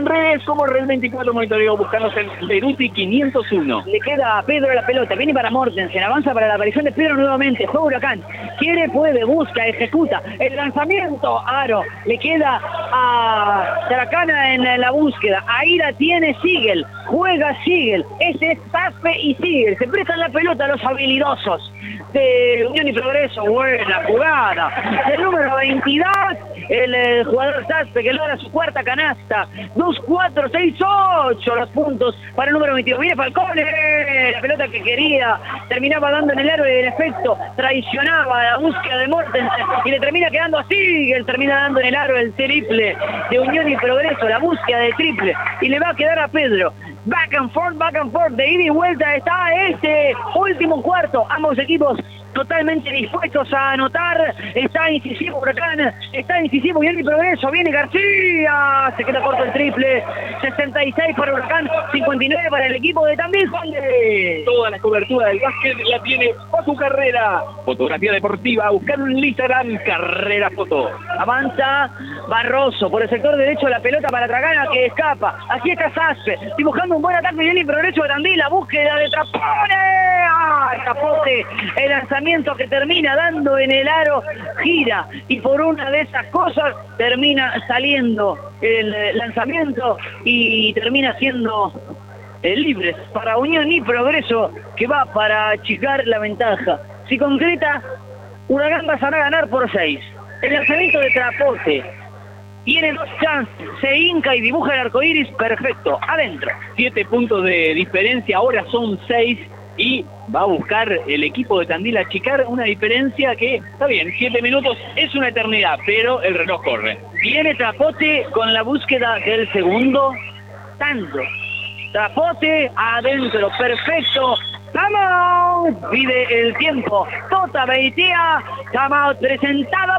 en redes como Red 24 Monitoreo, buscanos en Beruti 501. Le queda a Pedro la pelota, viene para Mortensen, avanza para la aparición de Pedro nuevamente, juega Huracán, quiere, puede, busca, ejecuta, el lanzamiento, aro, le queda a Taracana en la búsqueda, ahí la tiene Sigel, juega Sigel, ese es Saspe y Sigel, se prestan la pelota a los habilidosos de Unión y Progreso, buena jugada, el número 22, el jugador Saspe que logra su cuarta canasta, 2, 4, 6, 8 los puntos para el número 22, viene Falcone, la pelota que quería, terminaba dando en el aro y en efecto traicionaba la búsqueda de Mortensen y le termina quedando así, él termina dando en el aro el triple de Unión y Progreso, la búsqueda de triple y le va a quedar a Pedro. Back and forth, de ida y vuelta está este último cuarto, ambos equipos totalmente dispuestos a anotar, está incisivo Huracán, está incisivo Unión y Progreso, viene García, se queda corto el triple, 66 para Huracán, 59 para el equipo de Tandil. Toda la cobertura del básquet la tiene Foto Carrera, fotografía deportiva, buscarlo en Instagram, Carrera Foto. Avanza Barroso por el sector derecho, la pelota para Tragana que escapa, aquí está Saspe, dibujando un buen ataque Unión y Progreso de Tandil, la búsqueda de Trapone, Capote, el lanzamiento que termina dando en el aro, gira y por una de esas cosas termina saliendo el lanzamiento y termina siendo libres para Unión y Progreso, que va para achicar la ventaja. Si concreta, Huracán va a ganar por 6. El lanzamiento de Trapote tiene 2 chances, se hinca y dibuja el arco iris, perfecto, adentro. 7 puntos de diferencia, ahora son 6 y va a buscar el equipo de Tandil achicar una diferencia que, está bien, 7 minutos es una eternidad, pero el reloj corre. Viene Trapote con la búsqueda del segundo tanto. Trapote adentro, perfecto. Timeout, pide el tiempo. Tota Beitia, timeout presentado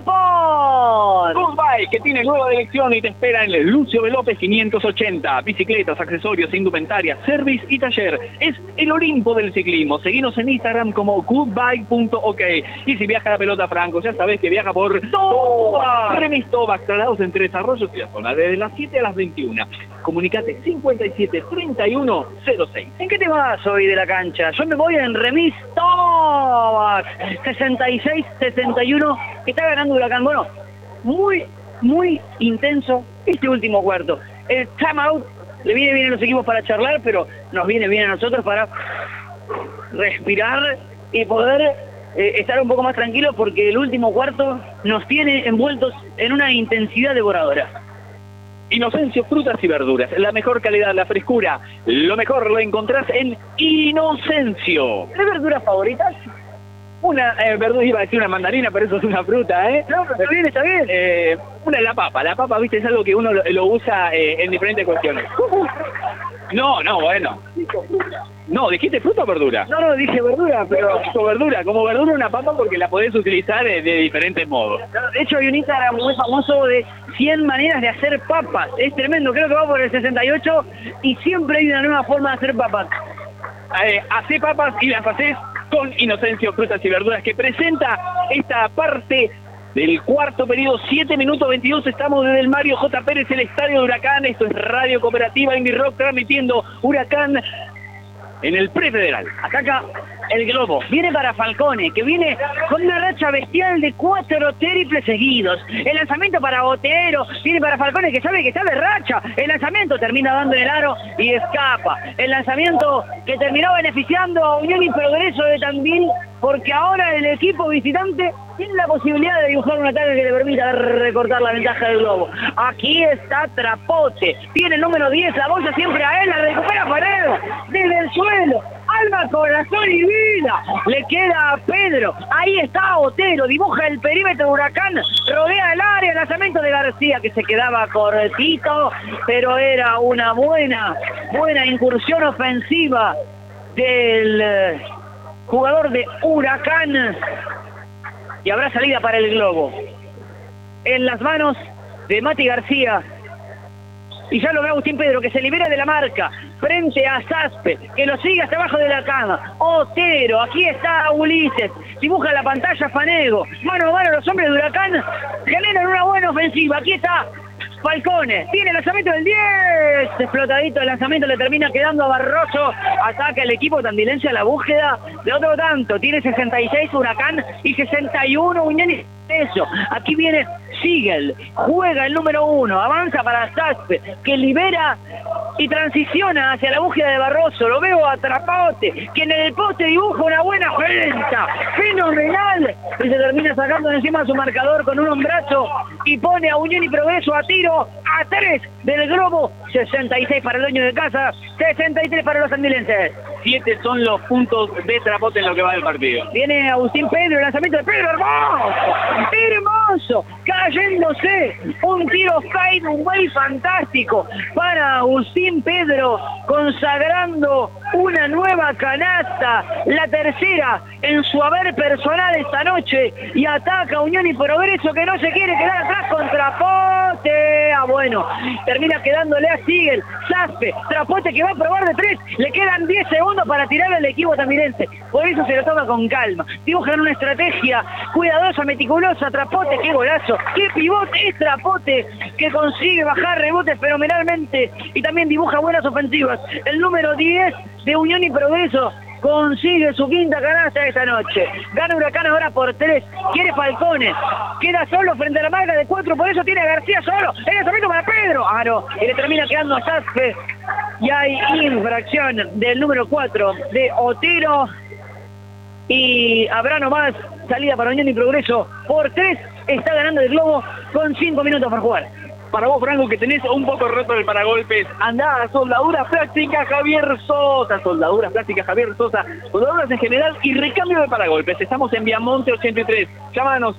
por Goodbye, que tiene nueva dirección y te espera en el Lucio B. López 580. Bicicletas, accesorios, indumentaria, service y taller. Es el Olimpo del ciclismo. Seguinos en Instagram como goodbye.ok. Y si viaja la pelota Franco, ya sabés que viaja por Toba. Remis Toba, traslados entre Tres Arroyos y la zona, desde las 7 a las 21. Comunicate 57 31 06. ¿En qué te vas hoy de la cancha? Yo me voy en Remis Tobac 66-71, que está ganando Huracán. Bueno, muy intenso este último cuarto. El timeout le viene bien a los equipos para charlar, pero nos viene bien a nosotros para respirar y poder estar un poco más tranquilos, porque el último cuarto nos tiene envueltos en una intensidad devoradora. Inocencio Frutas y Verduras, la mejor calidad, la frescura, lo mejor lo encontrás en Inocencio. ¿Qué verduras favoritas? Una verdura, iba a decir una mandarina, pero eso es una fruta, ¿eh? No, pero está bien. Una es la papa, viste, es algo que uno lo usa en diferentes cuestiones. No, bueno. No, ¿dijiste fruta o verdura? No, dije verdura, pero... Como verdura una papa porque la podés utilizar de diferentes modos. De hecho hay un Instagram muy famoso de 100 maneras de hacer papas. Es tremendo, creo que va por el 68 y siempre hay una nueva forma de hacer papas. Hacé papas y las hacés con Inocencio Frutas y Verduras, que presenta esta parte del cuarto periodo, 7 minutos 22, estamos desde el Mario J. Pérez, el estadio de Huracán. Esto es Radio Cooperativa Indie Rock, transmitiendo Huracán en el Prefederal. Acá el globo, viene para Falcone, que viene con una racha bestial de 4 triples seguidos. El lanzamiento para Otero, viene para Falcone, que sabe que está de racha. El lanzamiento termina dando en el aro y escapa. El lanzamiento que terminó beneficiando a Unión y Progreso de Tandil, porque ahora el equipo visitante tiene la posibilidad de dibujar un ataque que le permita recortar la ventaja del globo. Aquí está Trapote, tiene el número 10, la bolsa siempre a él, la recupera Paredes desde el suelo. Alma, corazón y vida, le queda a Pedro, ahí está Otero, dibuja el perímetro de Huracán, rodea el área, lanzamiento de García que se quedaba cortito, pero era una buena incursión ofensiva del jugador de Huracán, y habrá salida para el globo en las manos de Mati García. Y ya lo ve Agustín Pedro, que se libera de la marca frente a Saspe, que lo sigue hasta abajo de la cama. Otero, aquí está Ulises, dibuja la pantalla Fanego, mano a mano los hombres de Huracán generan una buena ofensiva. Aquí está Falcone, tiene el lanzamiento del 10, explotadito el lanzamiento, le termina quedando a Barroso, ataca el equipo tandilense a la búsqueda de otro tanto, tiene 66 Huracán y 61 Unión y Progreso. Aquí viene Sigel, juega el número 1, avanza para Saspe, que libera y transiciona hacia la búsqueda de Barroso, lo veo a Trapote, que en el poste dibuja una buena vuelta, fenomenal, y se termina sacando de encima su marcador con un hombrazo y pone a Unión y Progreso a tiro a 3 del globo, 66 para el dueño de casa, 63 para los andilenses. 7 son los puntos de Trapote en lo que va del partido. Viene Agustín Pedro, el lanzamiento de Pedro, hermoso, cayéndose, un tiro fadeaway fantástico para Agustín Pedro, consagrando una nueva canasta, la tercera en su haber personal esta noche, y ataca Unión y Progreso, que no se quiere quedar atrás con Trapote. Bueno, termina quedándole a Sigel, Saspe, Trapote que va a probar de 3, le quedan 10 segundos para tirarle al equipo tamirense, por eso se lo toma con calma, dibujan una estrategia cuidadosa, meticulosa. Trapote, qué golazo, qué pivote es Trapote, que consigue bajar rebotes fenomenalmente y también dibuja buenas ofensivas. El número 10 de Unión y Progreso consigue su quinta canasta esta noche. Gana Huracán ahora por 3. Quiere Falcone. Queda solo frente a la marca de 4. Por eso tiene a García solo. El lanzamiento para Pedro. No. Y le termina quedando a Saspe. Y hay infracción del número 4 de Otero. Y habrá nomás salida para Unión y Progreso por 3. Está ganando el globo con 5 minutos por jugar. Para vos, Franco, que tenés un poco roto el paragolpes, andá a Soldaduras Plásticas Javier Sosa, Soldaduras Plásticas Javier Sosa, soldaduras en general y recambio de paragolpes. Estamos en Viamonte 83, llámanos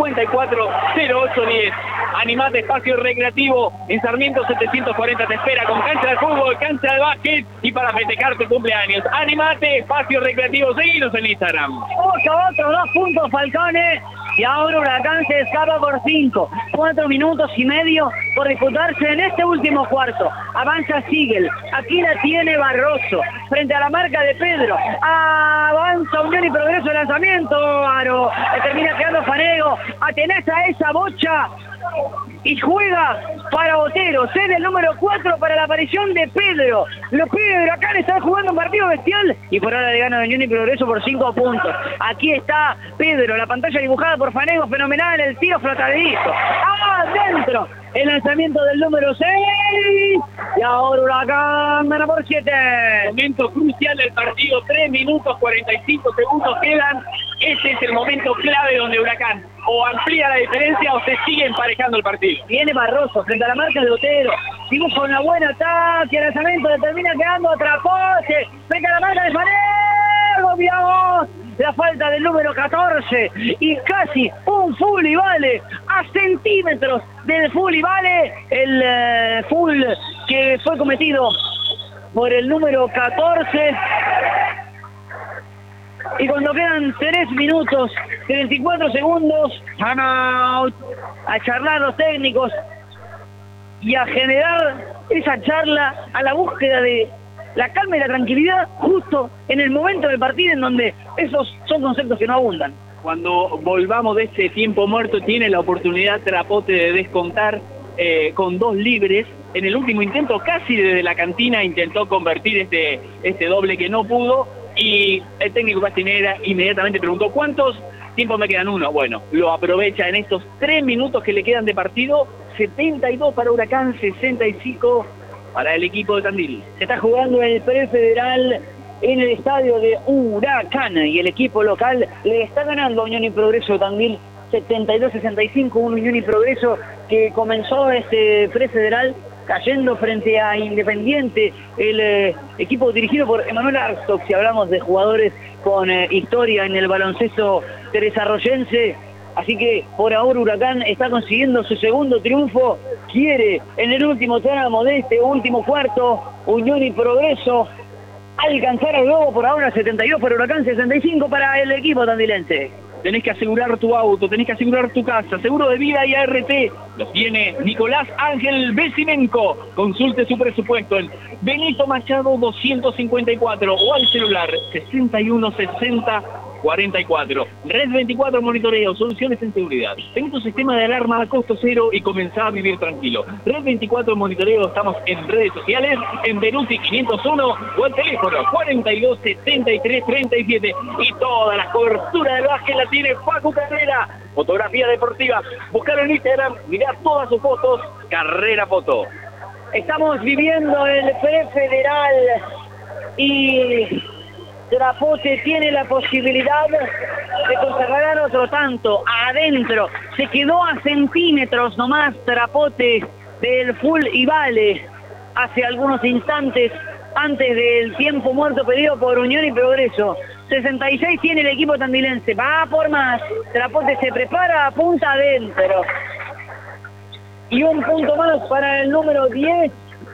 540810. Animate, espacio recreativo en Sarmiento 740, te espera con cancha de fútbol, cancha de básquet y para festejar tu cumpleaños. Animate, espacio recreativo, seguinos en Instagram. Otro 2 puntos Falcone. Y ahora Huracán se escapa por 5. 4 minutos y medio por disputarse en este último cuarto. Avanza Sigel. Aquí la tiene Barroso. Frente a la marca de Pedro. Avanza Unión y Progreso de lanzamiento. Le termina quedando Fanego. Atenés a esa bocha. Y juega para Otero, cede el número 4 para la aparición de Pedro. Los pibes de Huracán están jugando un partido bestial y por ahora le gana Unión y Progreso por 5 puntos. Aquí está Pedro, la pantalla dibujada por Fanego, fenomenal, el tiro flotadito. ¡Adentro! El lanzamiento del número 6 y ahora Huracán gana por 7. Momento crucial del partido, 3 minutos 45 segundos quedan. Este es el momento clave donde Huracán o amplía la diferencia o se sigue emparejando el partido. Viene Barroso frente a la marca de Otero, dibuja una buena ataque, el lanzamiento le termina quedando a Trapote, frente a la marca de Fanego, veamos la falta del número 14 y casi un full y vale, a centímetros del full y vale, el full que fue cometido por el número 14. Y cuando quedan 3 minutos 34 segundos, timeout, a charlar los técnicos y a generar esa charla a la búsqueda de la calma y la tranquilidad justo en el momento del partido en donde esos son conceptos que no abundan. Cuando volvamos de ese tiempo muerto tiene la oportunidad Trapote de descontar con 2 libres. En el último intento casi desde la cantina intentó convertir este doble que no pudo. Y el técnico Pastinera inmediatamente preguntó ¿cuántos tiempos me quedan? 1. Bueno, lo aprovecha en estos 3 minutos que le quedan de partido. 72 para Huracán, 65 para el equipo de Tandil. Se está jugando el prefederal en el estadio de Huracán y el equipo local le está ganando a Unión y Progreso de Tandil 72-65, un Unión y Progreso que comenzó este prefederal cayendo frente a Independiente, el equipo dirigido por Emanuel Arstock. Si hablamos de jugadores con historia en el baloncesto teresarroyense, así que por ahora Huracán está consiguiendo su segundo triunfo, quiere en el último tramo de este último cuarto, Unión y Progreso alcanzar al globo. Por ahora 72 para Huracán, 65 para el equipo tandilense. Tenés que asegurar tu auto, tenés que asegurar tu casa. Seguro de vida y ART lo tiene Nicolás Ángel Besimenko. Consulte su presupuesto en Benito Machado 254 o al celular 6160 44. Red 24 Monitoreo, soluciones en seguridad. Ten tu sistema de alarma a costo cero y comenzá a vivir tranquilo. Red 24 Monitoreo, estamos en redes sociales, en Beruti 501 o el teléfono 42 73 37. Y toda la cobertura del básquet la tiene Facu Carrera. Fotografía deportiva. Buscalo en Instagram, mirá todas sus fotos. Carrera Foto. Estamos viviendo el prefederal y Trapote tiene la posibilidad de consagrar otro tanto adentro. Se quedó a centímetros nomás Trapote del full y vale hace algunos instantes antes del tiempo muerto pedido por Unión y Progreso. 66 tiene el equipo tandilense, va por más. Trapote se prepara, apunta adentro. Y un punto más para el número 10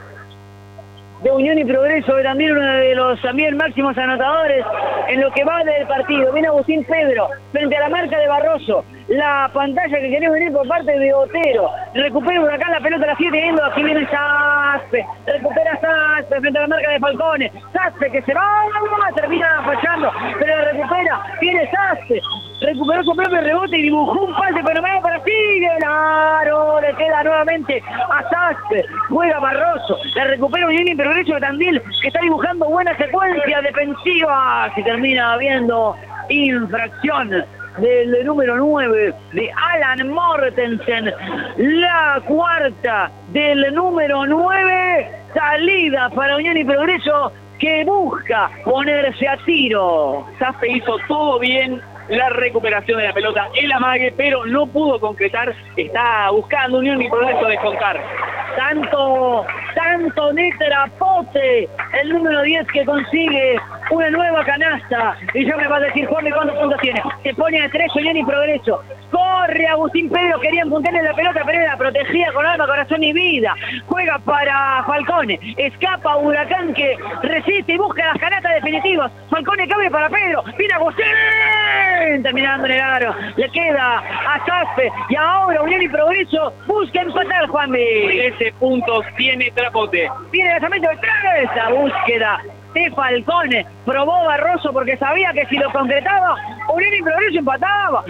de Unión y Progreso, que también uno de los máximos anotadores en lo que va del partido. Viene Agustín Pedro frente a la marca de Barroso. La pantalla que queremos venir por parte de Otero. Recupera Huracán, la pelota la sigue teniendo. Aquí viene Saspe. Recupera Saspe frente a la marca de Falcone. Saspe que se va, termina fallando, pero la recupera. Viene Saspe. Recuperó su propio rebote y dibujó un pase fenomenal para Figueroa. Le queda nuevamente a Saspe. Juega Barroso. La recupera Unión y Progreso de Tandil, que está dibujando buena secuencia defensiva. Si termina habiendo infracción del número 9 de Alan Mortensen, la cuarta del número 9, salida para Unión y Progreso que busca ponerse a tiro. Saspe hizo todo bien, la recuperación de la pelota, el amague, pero no pudo concretar. Está buscando Unión y Progreso descontar. Tanto de Trapote, el número 10 que consigue una nueva canasta. Y ya me va a decir, Juan, ¿cuántos puntos tiene? Se pone a 3 Unión y Progreso. Corre Agustín Pedro, querían puntarle la pelota, pero era protegida con alma, corazón y vida. Juega para Falcone. Escapa Huracán que resiste y busca las canastas definitivas. Falcone cabe para Pedro. Viene Agustín. Terminando en el aro. Le queda a Saspe. Y ahora Unión y Progreso busca empatar, Juanmi. 13 puntos tiene Trapote. Viene el lanzamiento de 3. La búsqueda de Falcone. Probó Barroso porque sabía que si lo concretaba, Unión y Progreso empataba.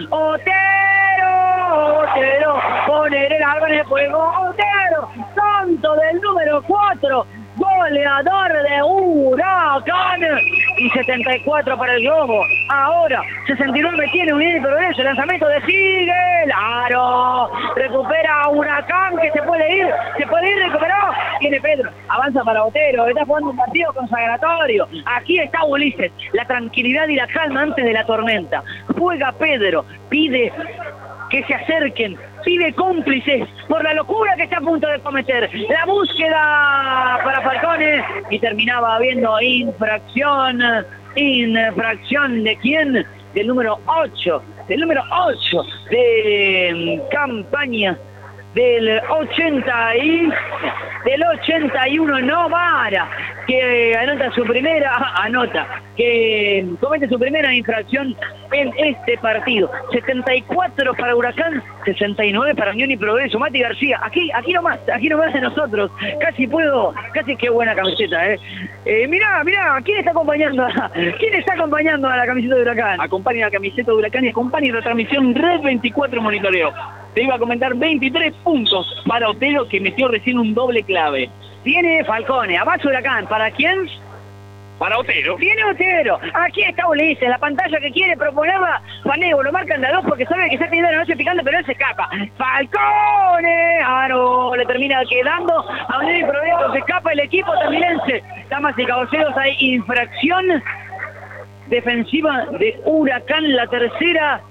Otero. Pone el arma en el fuego. Otero. Santo del número 4. Goleador de Huracán. Y 74 para el Globo. Ahora 69 tiene Unión y Progreso. El lanzamiento de Figueroa. Recupera a Huracán que se puede ir, recuperó. Tiene Pedro, avanza para Otero. Está jugando un partido consagratorio. Aquí está Ulises. La tranquilidad y la calma antes de la tormenta. Juega Pedro, pide que se acerquen, pide cómplices por la locura que está a punto de cometer. La búsqueda para Falcone y terminaba habiendo infracción ¿de quién? Del número 8 de campaña del 81 Novara, que que comete su primera infracción en este partido. 74 para Huracán, 69 para Unión y Progreso. Mati García, aquí nomás de nosotros. Casi qué buena camiseta, mirá, ¿quién está acompañando a la camiseta de Huracán? Acompaña la camiseta de Huracán y acompaña la transmisión Red 24 Monitoreo. Te iba a comentar 23 puntos para Otero, que metió recién un doble clave. Tiene Falcone, abajo Huracán. ¿Para quién? Para Otero. Tiene Otero. Aquí está Ulises, la pantalla que quiere proponerla. Fanego, lo marcan de a 2 porque sabe que se ha tenido la noche picando, pero él se escapa. Falcone. No, le termina quedando a Unión y Progreso. Se escapa el equipo tamilense. Damas y caballeros, hay infracción defensiva de Huracán, la tercera,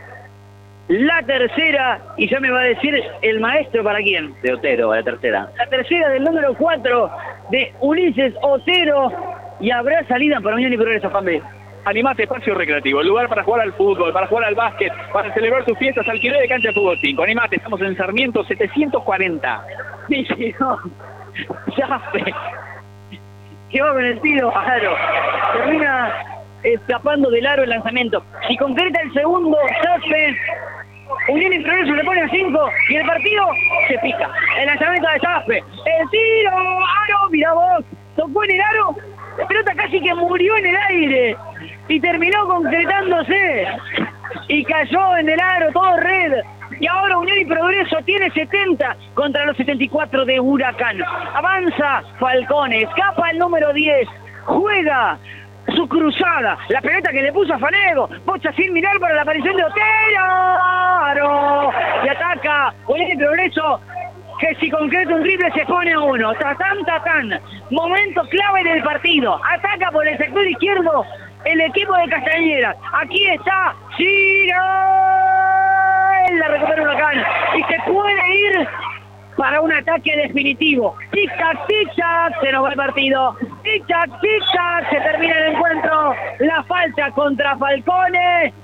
y ya me va a decir el maestro para quién. De Otero, la tercera. La tercera del número 4 de Ulises Otero, y habrá salida para Unión y Progreso, Juanbe. Animate, espacio recreativo, el lugar para jugar al fútbol, para jugar al básquet, para celebrar tus fiestas, alquiler de cancha de fútbol 5. Animate, estamos en Sarmiento 740. Sí, no. Ya, que va con el tiro, claro. Termina escapando del aro el lanzamiento. Y concreta el segundo, Saspe. Unión y Progreso le pone a 5 y el partido se pica. El lanzamiento de Saspe. El tiro, aro, mira vos. Tocó en el aro La pelota casi que murió en el aire y terminó concretándose y cayó en el aro, todo red. Y ahora Unión y Progreso tiene 70 contra los 74 de Huracán. Avanza Falcone, escapa el número 10, juega su cruzada, la pelota que le puso a Fanego, bocha sin mirar para la aparición de Otero, y ataca Unión y Progreso, que si concreta un triple se pone a 1. Tatán, momento clave del partido, ataca por el sector izquierdo el equipo de Castañeda. Aquí está Ciro, la recupera Huracán y se puede ir para un ataque definitivo. Tic-tac, se nos va el partido. Tic-tac, se termina el encuentro. La falta contra Falcone.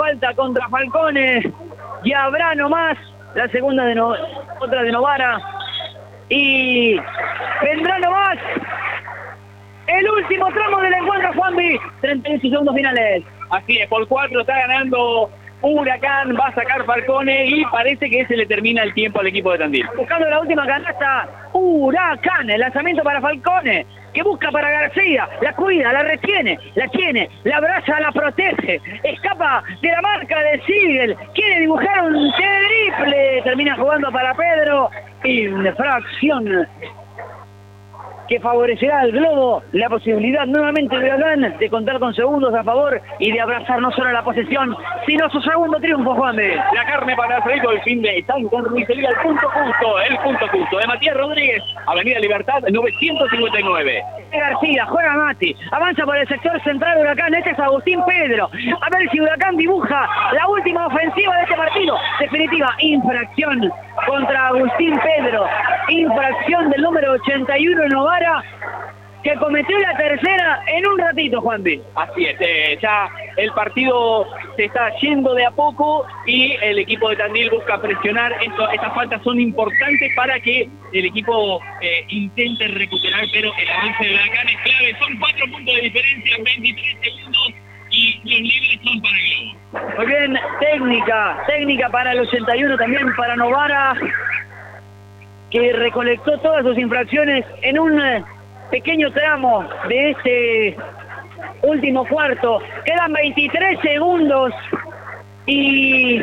Y habrá nomás la segunda otra de Novara. Y vendrá nomás el último tramo del encuentro, Juanvi. 38 segundos finales. Así es, por 4 está ganando Huracán, va a sacar Falcone y parece que se le termina el tiempo al equipo de Tandil. Buscando la última canasta, Huracán, el lanzamiento para Falcone, que busca para García, la cuida, la retiene, la tiene, la abraza, la protege, escapa de la marca de Sigel, quiere dibujar un triple, termina jugando para Pedro, infracción que favorecerá al Globo, la posibilidad nuevamente de Huracán de contar con segundos a favor y de abrazar no solo la posesión, sino su segundo triunfo, Juan de. La carne para Alfredo el fin de San Carnicería, el punto justo de Matías Rodríguez, Avenida Libertad 959. García, juega Mati, avanza por el sector central de Huracán, este es Agustín Pedro, a ver si Huracán dibuja la última ofensiva de este partido, definitiva, infracción contra Agustín Pedro, infracción del número 81 Novara, que cometió la tercera en un ratito, Juanpi. Así es, ya el partido se está yendo de a poco y el equipo de Tandil busca presionar. Estas faltas son importantes para que el equipo intente recuperar, pero el avance de Huracán es clave. Son 4 puntos de diferencia en 23 segundos y los libres son para el Globo. Muy bien, técnica para el 81, también para Novara, que recolectó todas sus infracciones en un pequeño tramo de este último cuarto. Quedan 23 segundos y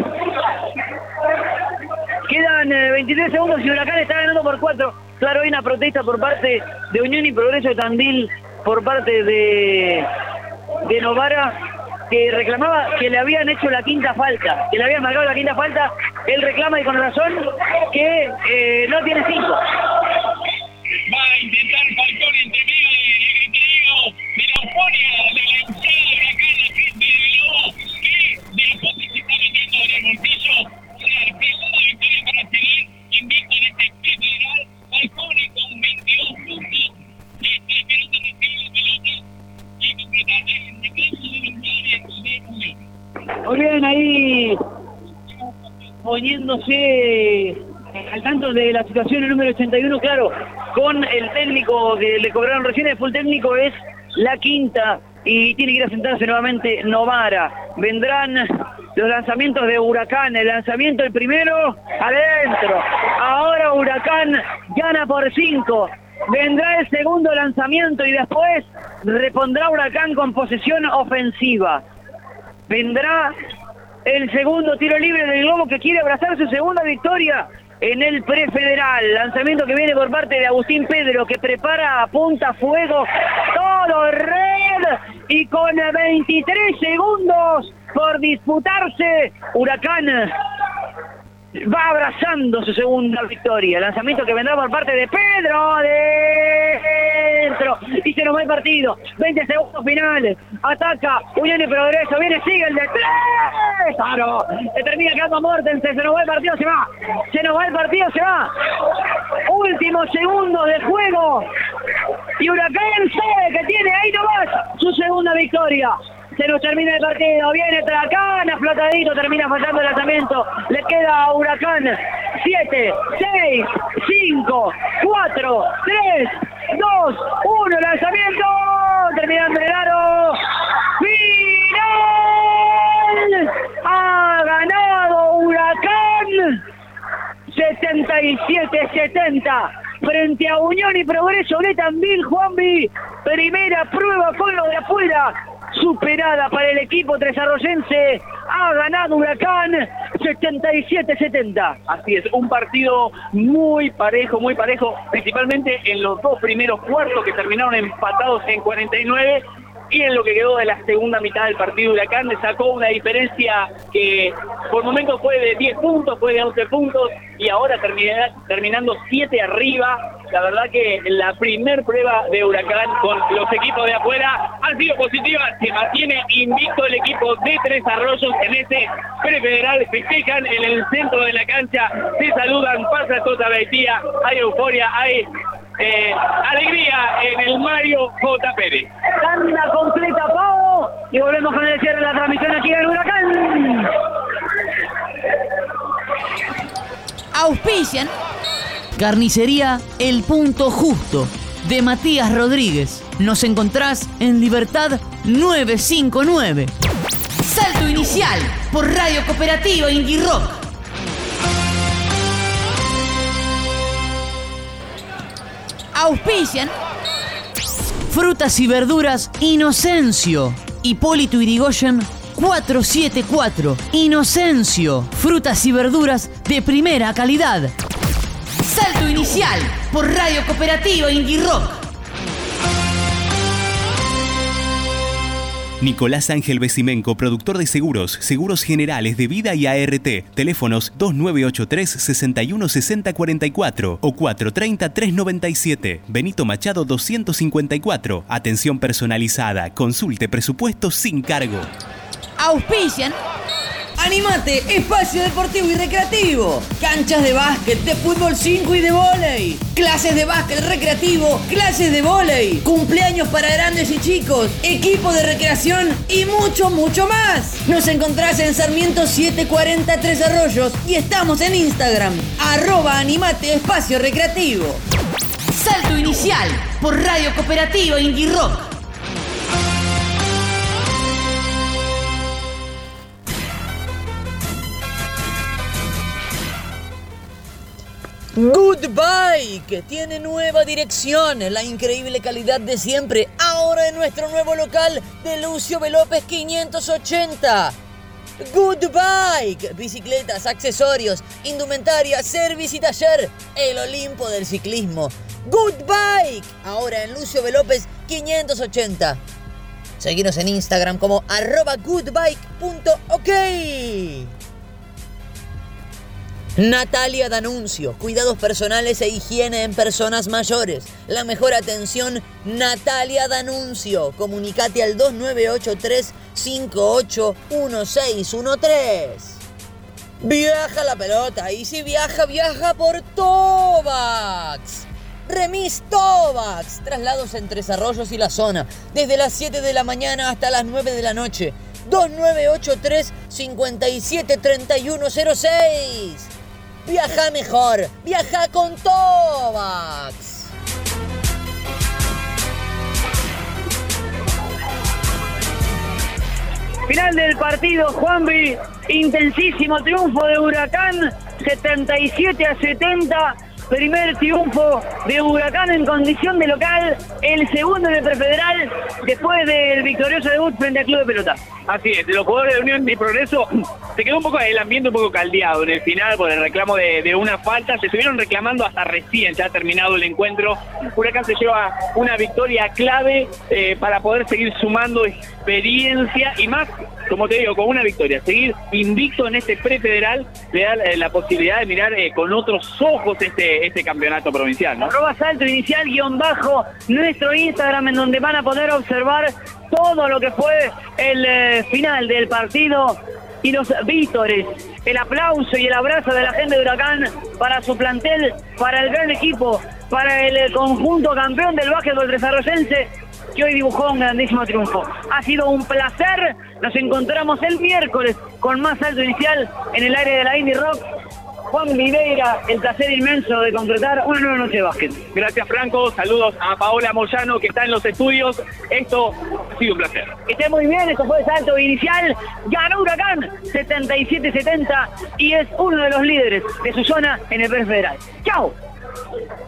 Huracán está ganando por 4. Claro, hay una protesta por parte de Unión y Progreso de Tandil, por parte de Novara, que reclamaba que le habían hecho la quinta falta, que le habían marcado la quinta falta. Él reclama, y con razón, que no tiene 5. Va a intentar Falcón entre medio del griterío de la euforia de la hinchada de Huracán, la gente de Globo, que de a poco se está metiendo en el bolsillo. Una segunda victoria para seguir invicto en este federal. Falcón con 22 puntos, 3 pelotas recibe la pelota y completar el reclamo de victoria de Unión. Muy bien, ahí poniéndose al tanto de la situación el número 81, claro, con el técnico que le cobraron recién. El full técnico es la quinta y tiene que ir a sentarse nuevamente Novara. Vendrán los lanzamientos de Huracán, el lanzamiento el primero, adentro. Ahora Huracán gana por 5. Vendrá el segundo lanzamiento y después repondrá Huracán con posesión ofensiva. Vendrá el segundo tiro libre del Globo, que quiere abrazar su segunda victoria en el prefederal. Lanzamiento que viene por parte de Agustín Pedro, que prepara, apunta fuego, todo red, y con 23 segundos por disputarse, Huracán va abrazando su segunda victoria. Lanzamiento que vendrá por parte de Pedro, adentro, y se nos va el partido. 20 segundos finales, ataca Unión y Progreso, viene Sigel de 3, claro, se termina quedando Mortensen, se nos va el partido, se va. Últimos segundos de juego y Huracán sabe que tiene ahí nomás su segunda victoria. Se nos termina el partido, viene Tracán, aflotadito, termina fallando el lanzamiento. Le queda a Huracán 7, 6, 5, 4, 3, 2, 1, lanzamiento, terminando en el aro. ¡Final! Ha ganado Huracán 77-70 frente a Unión y Progreso de Tandil, Juanvi. primera prueba con lo de afuera, superada para el equipo tresarroyense. Ha ganado Huracán 77-70. Así es, un partido muy parejo, principalmente en los dos primeros cuartos que terminaron empatados en 49. Y en lo que quedó de la segunda mitad del partido, Huracán le sacó una diferencia que por momentos fue de 10 puntos, fue de 11 puntos, y ahora terminando 7 arriba. La verdad que la primer prueba de Huracán con los equipos de afuera ha sido positiva. Se mantiene invicto el equipo de Tres Arroyos en este prefederal. Festejan en el centro de la cancha, se saludan, pasa toda la tía, hay euforia, hay alegría en el Mario J. Pérez. Tanda completa, Pau, y volvemos con el cierre de la transmisión aquí en Huracán. Auspician Carnicería El Punto Justo de Matías Rodríguez. Nos encontrás en Libertad 959. Salto inicial por Radio Cooperativa Indie Rock. Auspician Frutas y Verduras Inocencio. Hipólito Yrigoyen 474. Inocencio. Frutas y verduras de primera calidad. Salto inicial por Radio Cooperativa Indie Rock. Nicolás Ángel Besimenco, productor de seguros, seguros generales de vida y ART. Teléfonos 2983 616044 o 430-397. Benito Machado 254. Atención personalizada. Consulte presupuestos sin cargo. Auspician Animate, espacio deportivo y recreativo. Canchas de básquet, de fútbol 5 y de vóley. Clases de básquet recreativo, clases de vóley. Cumpleaños para grandes y chicos. Equipo de recreación y mucho, mucho más. Nos encontrás en Sarmiento 740 Tres Arroyos y estamos en Instagram. @animate espacio recreativo. Salto inicial por Radio Cooperativa Indie Rock. Good Bike tiene nueva dirección, la increíble calidad de siempre, ahora en nuestro nuevo local de Lucio B. López 580. Good Bike, bicicletas, accesorios, indumentaria, service y taller, el Olimpo del ciclismo. Good Bike, ahora en Lucio B. López 580. Seguinos en Instagram como @goodbike.ok. Natalia D'Annunzio, cuidados personales e higiene en personas mayores. La mejor atención, Natalia D'Annunzio. Comunicate al 2983-581613. Viaja la pelota y si viaja, viaja por Tovax. Remis Tovax. Traslados en Tres Arroyos y la zona. Desde las 7 de la mañana hasta las 9 de la noche. 2983-573106. Viaja mejor, viaja con Tovax. Final del partido, Juanvi. Intensísimo triunfo de Huracán, 77-70. Primer triunfo de Huracán en condición de local, el segundo en el prefederal, después del victorioso debut frente al Club de Pelota. Así es, de los jugadores de Unión y Progreso se quedó un poco el ambiente un poco caldeado en el final por el reclamo de una falta. Se estuvieron reclamando hasta recién, ya ha terminado el encuentro. Huracán se lleva una victoria clave para poder seguir sumando experiencia y más, como te digo, con una victoria. Seguir invicto en este prefederal le da la posibilidad de mirar con otros ojos este campeonato provincial, ¿no? @salto inicial _ nuestro Instagram, en donde van a poder observar todo lo que fue el final del partido y los vítores, el aplauso y el abrazo de la gente de Huracán para su plantel, para el gran equipo, para el conjunto campeón del básquetbol tresarroyense, que hoy dibujó un grandísimo triunfo. Ha sido un placer, nos encontramos el miércoles con más Salto Inicial en el aire de la Indie Rock. Juan Viveira, el placer inmenso de concretar una nueva noche de básquet. Gracias, Franco. Saludos a Paola Moyano, que está en los estudios. Esto ha sido un placer. Que esté muy bien, esto fue Salto Inicial. Ganó Huracán 77-70 y es uno de los líderes de su zona en el prefederal. ¡Chao!